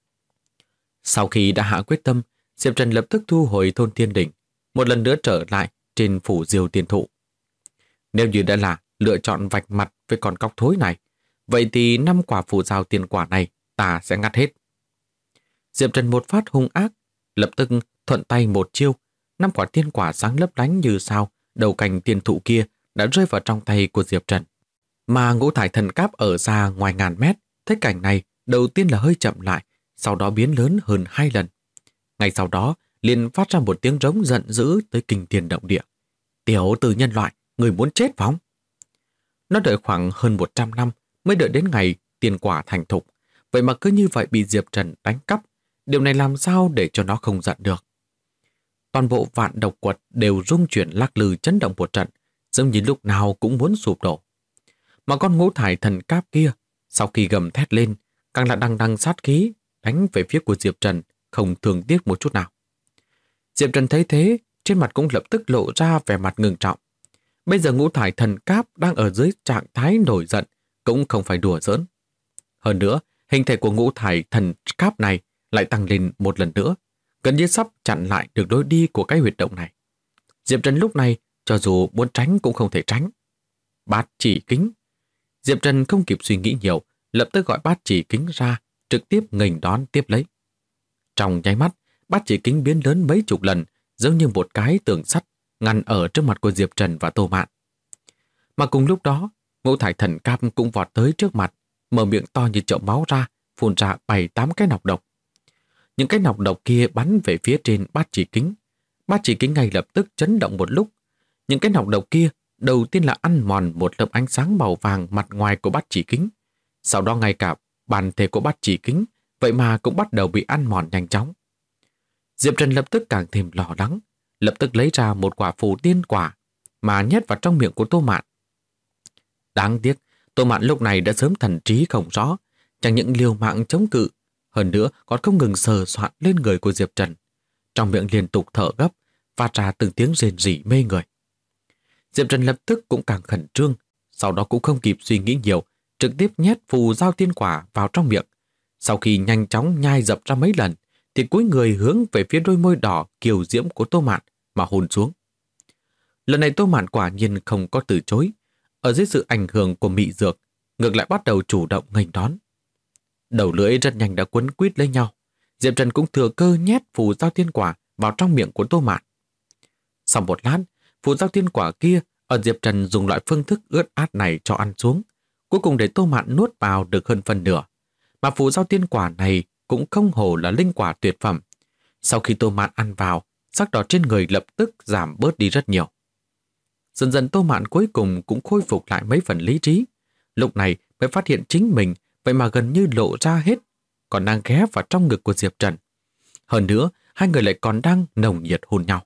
Sau khi đã hạ quyết tâm, Diệp Trần lập tức thu hồi thôn Thiên Đỉnh, một lần nữa trở lại trên phủ Diêu Tiên Thụ. Nếu như đã là lựa chọn vạch mặt với con cóc thối này, vậy thì 5 quả phù giao tiên quả này ta sẽ ngắt hết. Diệp Trần một phát hung ác, lập tức thuận tay một chiêu, 5 quả tiên quả sáng lấp lánh như sao, đầu cành tiên thụ kia đã rơi vào trong tay của Diệp Trần. Mà ngũ thải thần cáp ở xa ngoài ngàn mét, thấy cảnh này đầu tiên là hơi chậm lại, sau đó biến lớn hơn 2 lần. Ngay sau đó, liền phát ra một tiếng rống giận dữ tới kinh thiên động địa. Tiểu tử nhân loại, người muốn chết phóng. Nó đợi khoảng hơn 100 năm mới đợi đến ngày tiên quả thành thục. Vậy mà cứ như vậy bị Diệp Trần đánh cắp. Điều này làm sao để cho nó không giận được? Toàn bộ vạn độc quật đều rung chuyển lắc lư chấn động một trận, giống như lúc nào cũng muốn sụp đổ. Mà con ngũ thải thần cáp kia, sau khi gầm thét lên, càng là đằng đằng sát khí, đánh về phía của Diệp Trần, không thường tiếc một chút nào. Diệp Trần thấy thế, trên mặt cũng lập tức lộ ra vẻ mặt ngưng trọng. Bây giờ ngũ thải thần cáp đang ở dưới trạng thái nổi giận, cũng không phải đùa giỡn. Hơn nữa, hình thể của ngũ thải thần cáp này lại tăng lên một lần nữa, gần như sắp chặn lại được lối đi của cái huyệt động này. Diệp Trần lúc này, cho dù muốn tránh cũng không thể tránh. Bát chỉ kính. Diệp Trần không kịp suy nghĩ nhiều, lập tức gọi bát chỉ kính ra, trực tiếp nghênh đón tiếp lấy. Trong nháy mắt, bát chỉ kính biến lớn mấy chục lần, giống như một cái tường sắt ngăn ở trước mặt của Diệp Trần và Tô Mạn. Mà cùng lúc đó, ngũ thải thần cáp cũng vọt tới trước mặt, mở miệng to như chậu máu ra, phun ra 7-8 cái nọc độc. Những cái nọc độc kia bắn về phía trên bát chỉ kính. Bát chỉ kính ngay lập tức chấn động một lúc. Những cái nọc độc kia đầu tiên là ăn mòn một lớp ánh sáng màu vàng mặt ngoài của bát chỉ kính. Sau đó ngay cả bản thể của bát chỉ kính vậy mà cũng bắt đầu bị ăn mòn nhanh chóng. Diệp Trần lập tức càng thêm lo lắng, lập tức lấy ra một quả phù tiên quả mà nhét vào trong miệng của Tô Mạn. Đáng tiếc, Tô Mạn lúc này đã sớm thần trí không rõ, chẳng những liều mạng chống cự, hơn nữa còn không ngừng sờ soạn lên người của Diệp Trần. Trong miệng liên tục thở gấp, phát ra từng tiếng rền rỉ mê người. Diệp Trần lập tức cũng càng khẩn trương, sau đó cũng không kịp suy nghĩ nhiều, trực tiếp nhét phù giao tiên quả vào trong miệng. Sau khi nhanh chóng nhai dập ra mấy lần, thì cúi người hướng về phía đôi môi đỏ kiều diễm của Tô Mạn mà hôn xuống. Lần này Tô Mạn quả nhiên không có từ chối, ở dưới sự ảnh hưởng của mị dược, ngược lại bắt đầu chủ động nghênh đón. Đầu lưỡi rất nhanh đã quấn quýt lấy nhau, Diệp Trần cũng thừa cơ nhét phù giao tiên quả vào trong miệng của Tô Mạn. Sau một lát, phù giao tiên quả kia ở Diệp Trần dùng loại phương thức ướt át này cho ăn xuống, cuối cùng để Tô Mạn nuốt vào được hơn phần nửa. Mà phù giao tiên quả này cũng không hổ là linh quả tuyệt phẩm. Sau khi Tô Mạn ăn vào, sắc đỏ trên người lập tức giảm bớt đi rất nhiều. Dần dần Tô Mạn cuối cùng cũng khôi phục lại mấy phần lý trí. Lúc này mới phát hiện chính mình vậy mà gần như lộ ra hết, còn đang ghé vào trong ngực của Diệp Trần. Hơn nữa, hai người lại còn đang nồng nhiệt hôn nhau.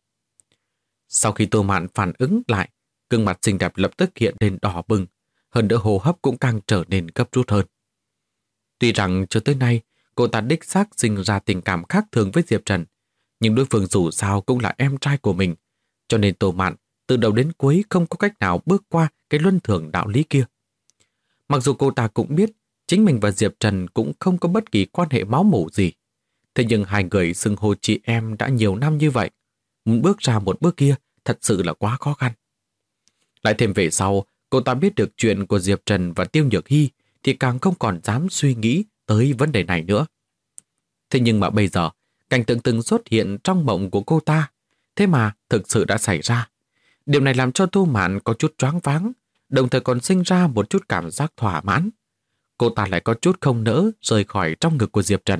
Sau khi Tô Mạn phản ứng lại, gương mặt xinh đẹp lập tức hiện lên đỏ bừng, hơn nữa hô hấp cũng càng trở nên gấp rút hơn. Tuy rằng cho tới nay, cô ta đích xác sinh ra tình cảm khác thường với Diệp Trần, nhưng đối phương dù sao cũng là em trai của mình, cho nên Tô Mạn từ đầu đến cuối không có cách nào bước qua cái luân thường đạo lý kia. Mặc dù cô ta cũng biết Chính mình và Diệp Trần cũng không có bất kỳ quan hệ máu mủ gì. Thế nhưng hai người xưng hô chị em đã nhiều năm như vậy. Một bước ra một bước kia thật sự là quá khó khăn. Lại thêm về sau, cô ta biết được chuyện của Diệp Trần và Tiêu Nhược Hy thì càng không còn dám suy nghĩ tới vấn đề này nữa. Thế nhưng mà bây giờ, cảnh tượng từng xuất hiện trong mộng của cô ta, thế mà thực sự đã xảy ra. Điều này làm cho Tô Mạn có chút choáng váng, đồng thời còn sinh ra một chút cảm giác thỏa mãn. Cô ta lại có chút không nỡ rời khỏi trong ngực của Diệp Trần.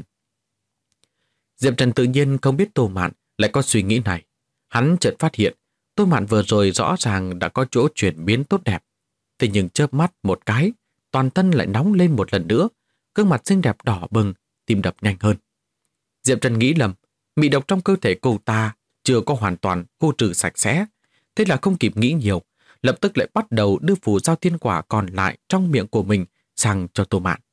Diệp Trần tự nhiên không biết Tô Mạn lại có suy nghĩ này. Hắn chợt phát hiện Tô Mạn vừa rồi rõ ràng đã có chỗ chuyển biến tốt đẹp. Thế nhưng chớp mắt một cái, toàn thân lại nóng lên một lần nữa, gương mặt xinh đẹp đỏ bừng, tim đập nhanh hơn. Diệp Trần nghĩ lầm, mị độc trong cơ thể cô ta chưa có hoàn toàn khô trừ sạch sẽ. Thế là không kịp nghĩ nhiều, lập tức lại bắt đầu đưa phù giao thiên quả còn lại trong miệng của mình sang cho Tô Mạn.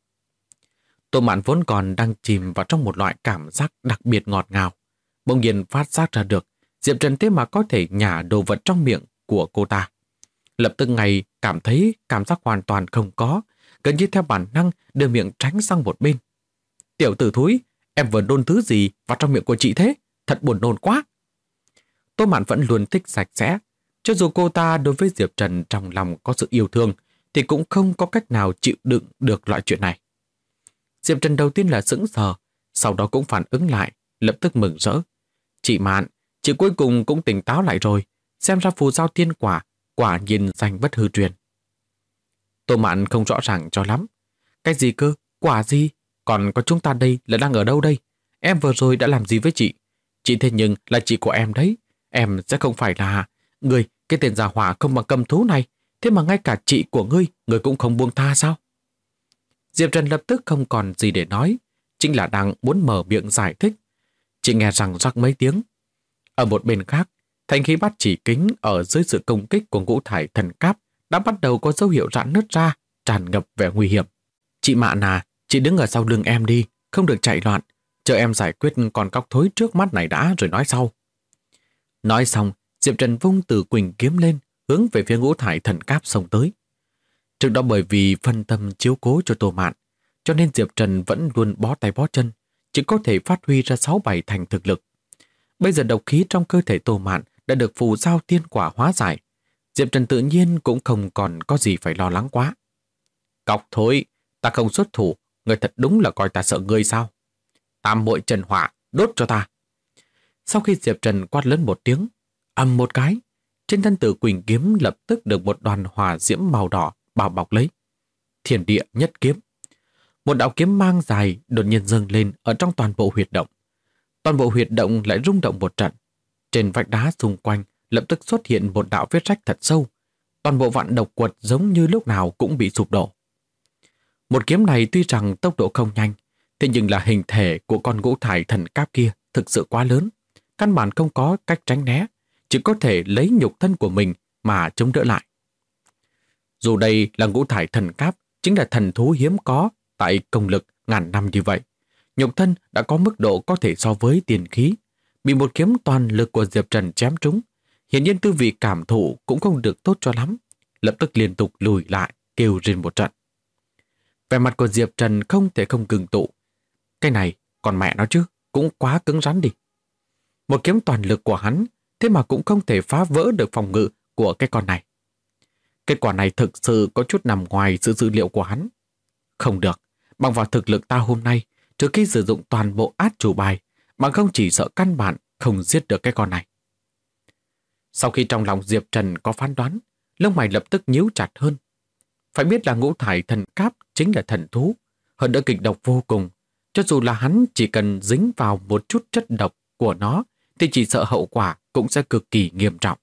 Tô Mạn vốn còn đang chìm vào trong một loại cảm giác đặc biệt ngọt ngào. Bỗng nhiên phát giác ra được, Diệp Trần thế mà có thể nhả đồ vật trong miệng của cô ta. Lập tức ngay cảm thấy cảm giác hoàn toàn không có, gần như theo bản năng đưa miệng tránh sang một bên. Tiểu tử thúi, em vừa nôn thứ gì vào trong miệng của chị thế? Thật buồn nôn quá. Tô Mạn vẫn luôn thích sạch sẽ. Cho dù cô ta đối với Diệp Trần trong lòng có sự yêu thương, thì cũng không có cách nào chịu đựng được loại chuyện này. Diệp Trần đầu tiên là sững sờ, sau đó cũng phản ứng lại, lập tức mừng rỡ. Chị Mạn, chị cuối cùng cũng tỉnh táo lại rồi, xem ra phù giao thiên quả, quả nhiên danh bất hư truyền. Tô Mạn không rõ ràng cho lắm. Cái gì cơ? Quả gì? Còn có chúng ta đây là đang ở đâu đây? Em vừa rồi đã làm gì với chị? Chị thế nhưng là chị của em đấy. Em sẽ không phải là... Người, cái tên già hỏa không bằng cầm thú này. Thế mà ngay cả chị của ngươi cũng không buông tha sao? Diệp Trần lập tức không còn gì để nói. Chính là đang muốn mở miệng giải thích. Chỉ nghe rằng rắc mấy tiếng. Ở một bên khác, thanh khí bát chỉ kính ở dưới sự công kích của ngũ thải thần cáp đã bắt đầu có dấu hiệu rạn nứt ra, tràn ngập vẻ nguy hiểm. Chị Mạn à, chị đứng ở sau lưng em đi, không được chạy loạn. Chờ em giải quyết con cóc thối trước mắt này đã rồi nói sau. Nói xong, Diệp Trần vung từ quỳnh kiếm lên, hướng về phía ngũ thải thần cáp xông tới. Trước đó bởi vì phân tâm chiếu cố cho Tô Mạn, cho nên Diệp Trần vẫn luôn bó tay bó chân, chỉ có thể phát huy ra 6-7 thành thực lực. Bây giờ độc khí trong cơ thể Tô Mạn đã được phù giao tiên quả hóa giải. Diệp Trần tự nhiên cũng không còn có gì phải lo lắng quá. Cóc thối, ta không xuất thủ, ngươi thật đúng là coi ta sợ ngươi sao? Tam muội trần hỏa, đốt cho ta. Sau khi Diệp Trần quát lớn một tiếng, ầm một cái, trên thân tử quỳnh kiếm lập tức được một đoàn hỏa diễm màu đỏ bao bọc lấy. Thiên địa nhất kiếm. Một đạo kiếm mang dài đột nhiên dâng lên ở trong toàn bộ huyệt động. Toàn bộ huyệt động lại rung động một trận. Trên vách đá xung quanh lập tức xuất hiện một đạo vết rách thật sâu. Toàn bộ vạn độc quật giống như lúc nào cũng bị sụp đổ. Một kiếm này tuy rằng tốc độ không nhanh, thế nhưng là hình thể của con ngũ thải thần cáp kia thực sự quá lớn. Căn bản không có cách tránh né, chỉ có thể lấy nhục thân của mình mà chống đỡ lại. Dù đây là ngũ thải thần cáp, chính là thần thú hiếm có tại công lực ngàn năm như vậy. Nhục thân đã có mức độ có thể so với tiền khí. Bị một kiếm toàn lực của Diệp Trần chém trúng, hiển nhiên tư vị cảm thụ cũng không được tốt cho lắm. Lập tức liên tục lùi lại, kêu rên một trận. Vẻ mặt của Diệp Trần không thể không ngừng tụ. Cái này, còn mẹ nó chứ, cũng quá cứng rắn đi. Một kiếm toàn lực của hắn, thế mà cũng không thể phá vỡ được phòng ngự của cái con này. Kết quả này thực sự có chút nằm ngoài sự dự liệu của hắn. Không được, bằng vào thực lực ta hôm nay, trước khi sử dụng toàn bộ át chủ bài, bằng không chỉ sợ căn bản không giết được cái con này. Sau khi trong lòng Diệp Trần có phán đoán, lông mày lập tức nhíu chặt hơn. Phải biết là ngũ thải thần cáp chính là thần thú, hơn nữa kịch độc vô cùng. Cho dù là hắn chỉ cần dính vào một chút chất độc của nó, thì chỉ sợ hậu quả cũng sẽ cực kỳ nghiêm trọng.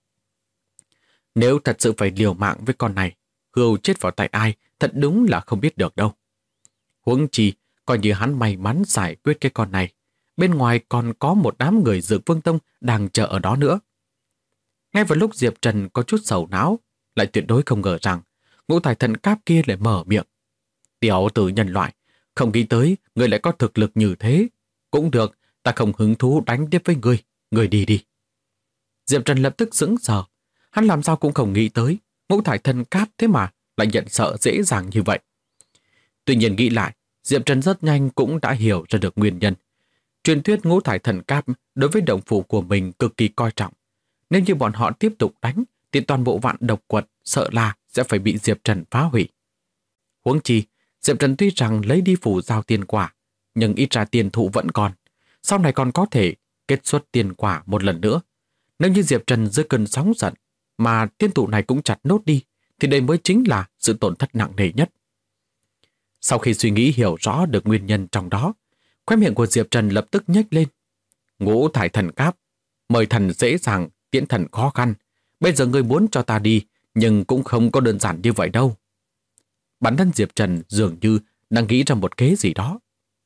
Nếu thật sự phải liều mạng với con này, hươu chết vào tay ai thật đúng là không biết được đâu. Huống chi, coi như hắn may mắn giải quyết cái con này, bên ngoài còn có một đám người Dược Vương Tông đang chờ ở đó nữa. Ngay vào lúc Diệp Trần có chút sầu não, lại tuyệt đối không ngờ rằng ngũ thải thần cáp kia lại mở miệng. Tiểu tử nhân loại, không nghĩ tới người lại có thực lực như thế. Cũng được, ta không hứng thú đánh tiếp với người đi đi. Diệp Trần lập tức sững sờ, hắn làm sao cũng không nghĩ tới ngũ thải thần cáp thế mà lại nhận sợ dễ dàng như vậy. Tuy nhiên nghĩ lại, Diệp Trần rất nhanh cũng đã hiểu ra được nguyên nhân. Truyền thuyết ngũ thải thần cáp đối với động phủ của mình cực kỳ coi trọng. Nếu như bọn họ tiếp tục đánh, thì toàn bộ vạn độc quật sợ là sẽ phải bị Diệp Trần phá hủy. Huống chi, Diệp Trần tuy rằng lấy đi phù giao tiên quả, nhưng ít ra tiền thụ vẫn còn. Sau này còn có thể kết xuất tiền quả một lần nữa. Nếu như Diệp Trần dưới cơn sóng giận mà tiên thụ này cũng chặt nốt đi, thì đây mới chính là sự tổn thất nặng nề nhất. Sau khi suy nghĩ hiểu rõ được nguyên nhân trong đó, khóe miệng của Diệp Trần lập tức nhếch lên. Ngũ thải thần cáp, mời thần dễ dàng, tiễn thần khó khăn. Bây giờ ngươi muốn cho ta đi, nhưng cũng không có đơn giản như vậy đâu. Bản thân Diệp Trần dường như đang nghĩ ra một kế gì đó.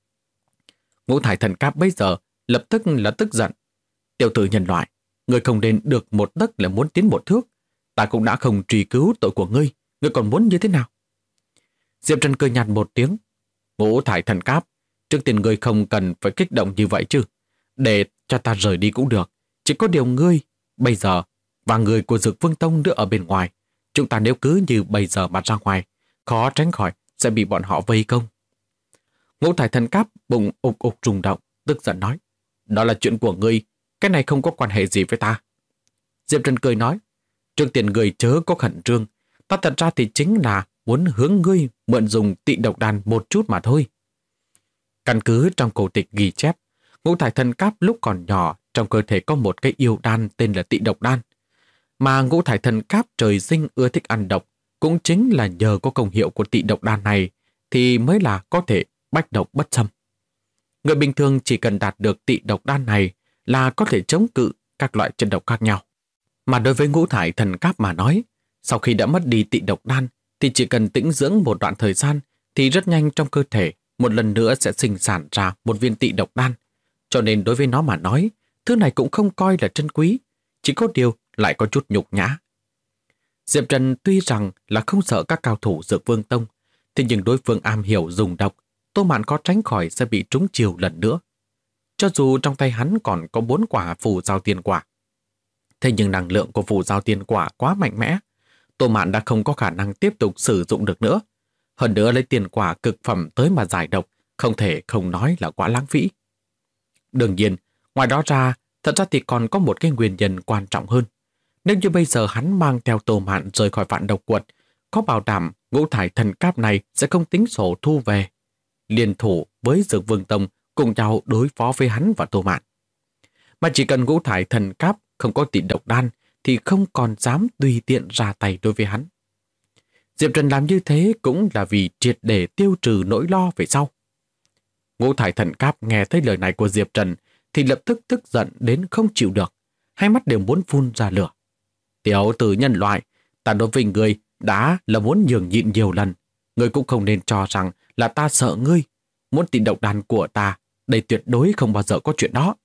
Ngũ thải thần cáp bây giờ lập tức là tức giận. Tiểu tử nhân loại, ngươi không nên được một tấc là muốn tiến một thước. Ta cũng đã không truy cứu tội của ngươi, ngươi còn muốn như thế nào? Diệp Trần cười nhạt một tiếng. Ngũ thải thần cáp, trước tiên ngươi không cần phải kích động như vậy chứ. Để cho ta rời đi cũng được. Chỉ có điều ngươi, bây giờ, và người của Dược Vương Tông nữa ở bên ngoài. Chúng ta nếu cứ như bây giờ mà ra ngoài, khó tránh khỏi sẽ bị bọn họ vây công. Ngũ thải thần cáp bụng ục ục rung động, tức giận nói. Đó là chuyện của ngươi, cái này không có quan hệ gì với ta. Diệp Trần cười nói. Trước tiên ngươi chớ có khẩn trương. Ta thật ra thì chính là muốn hướng ngươi mượn dùng tị độc đan một chút mà thôi. Căn cứ trong cổ tịch ghi chép, ngũ thải thần cáp lúc còn nhỏ trong cơ thể có một cái yêu đan tên là tị độc đan. Mà ngũ thải thần cáp trời sinh ưa thích ăn độc, cũng chính là nhờ có công hiệu của tị độc đan này thì mới là có thể bách độc bất xâm. Người bình thường chỉ cần đạt được tị độc đan này là có thể chống cự các loại chất độc khác nhau. Mà đối với ngũ thải thần cáp mà nói, sau khi đã mất đi tị độc đan thì chỉ cần tĩnh dưỡng một đoạn thời gian thì rất nhanh trong cơ thể một lần nữa sẽ sinh sản ra một viên tị độc đan. Cho nên đối với nó mà nói, thứ này cũng không coi là trân quý, chỉ có điều lại có chút nhục nhã. Diệp Trần tuy rằng là không sợ các cao thủ Dược Vương Tông, thế nhưng đối phương am hiểu dùng độc, Tô Mạn có tránh khỏi sẽ bị trúng chiêu lần nữa. Cho dù trong tay hắn còn có 4 quả phù giao tiên quả, thế nhưng năng lượng của phù giao tiên quả quá mạnh mẽ, Tô Mạn đã không có khả năng tiếp tục sử dụng được nữa. Hơn nữa lấy tiền quả cực phẩm tới mà giải độc, không thể không nói là quá lãng phí. Đương nhiên, ngoài đó ra, thật ra thì còn có một cái nguyên nhân quan trọng hơn. Nếu như bây giờ hắn mang theo Tô Mạn rời khỏi vạn độc quật, có bảo đảm ngũ thải thần cáp này sẽ không tính sổ thu về. Liên thủ với Dược Vương Tông cùng nhau đối phó với hắn và Tô Mạn. Mà chỉ cần ngũ thải thần cáp không có tị độc đan thì không còn dám tùy tiện ra tay đối với hắn. Diệp Trần làm như thế cũng là vì triệt để tiêu trừ nỗi lo về sau. Ngũ thải thần cáp nghe thấy lời này của Diệp Trần thì lập tức tức giận đến không chịu được, hai mắt đều muốn phun ra lửa. Tiểu tử nhân loại, ta đối với ngươi đã là muốn nhường nhịn nhiều lần, ngươi cũng không nên cho rằng là ta sợ ngươi. Muốn tị độc đan của ta, đây tuyệt đối không bao giờ có chuyện đó.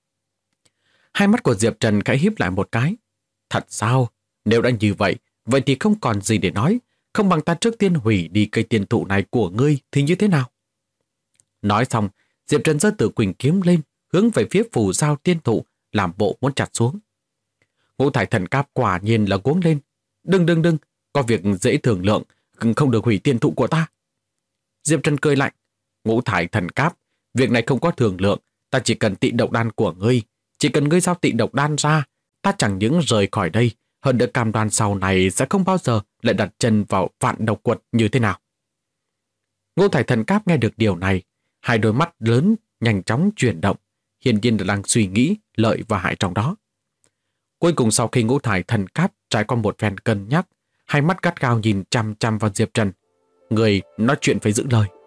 Hai mắt của Diệp Trần khẽ híp lại một cái. Thật sao? Nếu đã như vậy, vậy thì không còn gì để nói. Không bằng ta trước tiên hủy đi cây tiền thụ này của ngươi thì như thế nào? Nói xong, Diệp Trần giơ Tử Quỳnh kiếm lên, hướng về phía phù giao tiên thụ, làm bộ muốn chặt xuống. Ngũ thải thần cáp quả nhiên là cuống lên. Đừng, có việc dễ thương lượng, không được hủy tiên thụ của ta. Diệp Trần cười lạnh. Ngũ thải thần cáp, việc này không có thương lượng, ta chỉ cần tị độc đan của ngươi. Chỉ cần ngươi giao tị độc đan ra, ta chẳng những rời khỏi đây, hơn nữa cam đoan sau này sẽ không bao giờ lại đặt chân vào vạn độc quật như thế nào. Ngũ thải thần cáp nghe được điều này, hai đôi mắt lớn nhanh chóng chuyển động, hiển nhiên là đang suy nghĩ lợi và hại trong đó. Cuối cùng sau khi ngũ thải thần cáp trải qua một phen cân nhắc, hai mắt gắt gao nhìn chăm chăm vào Diệp Trần. Người nói chuyện phải giữ lời.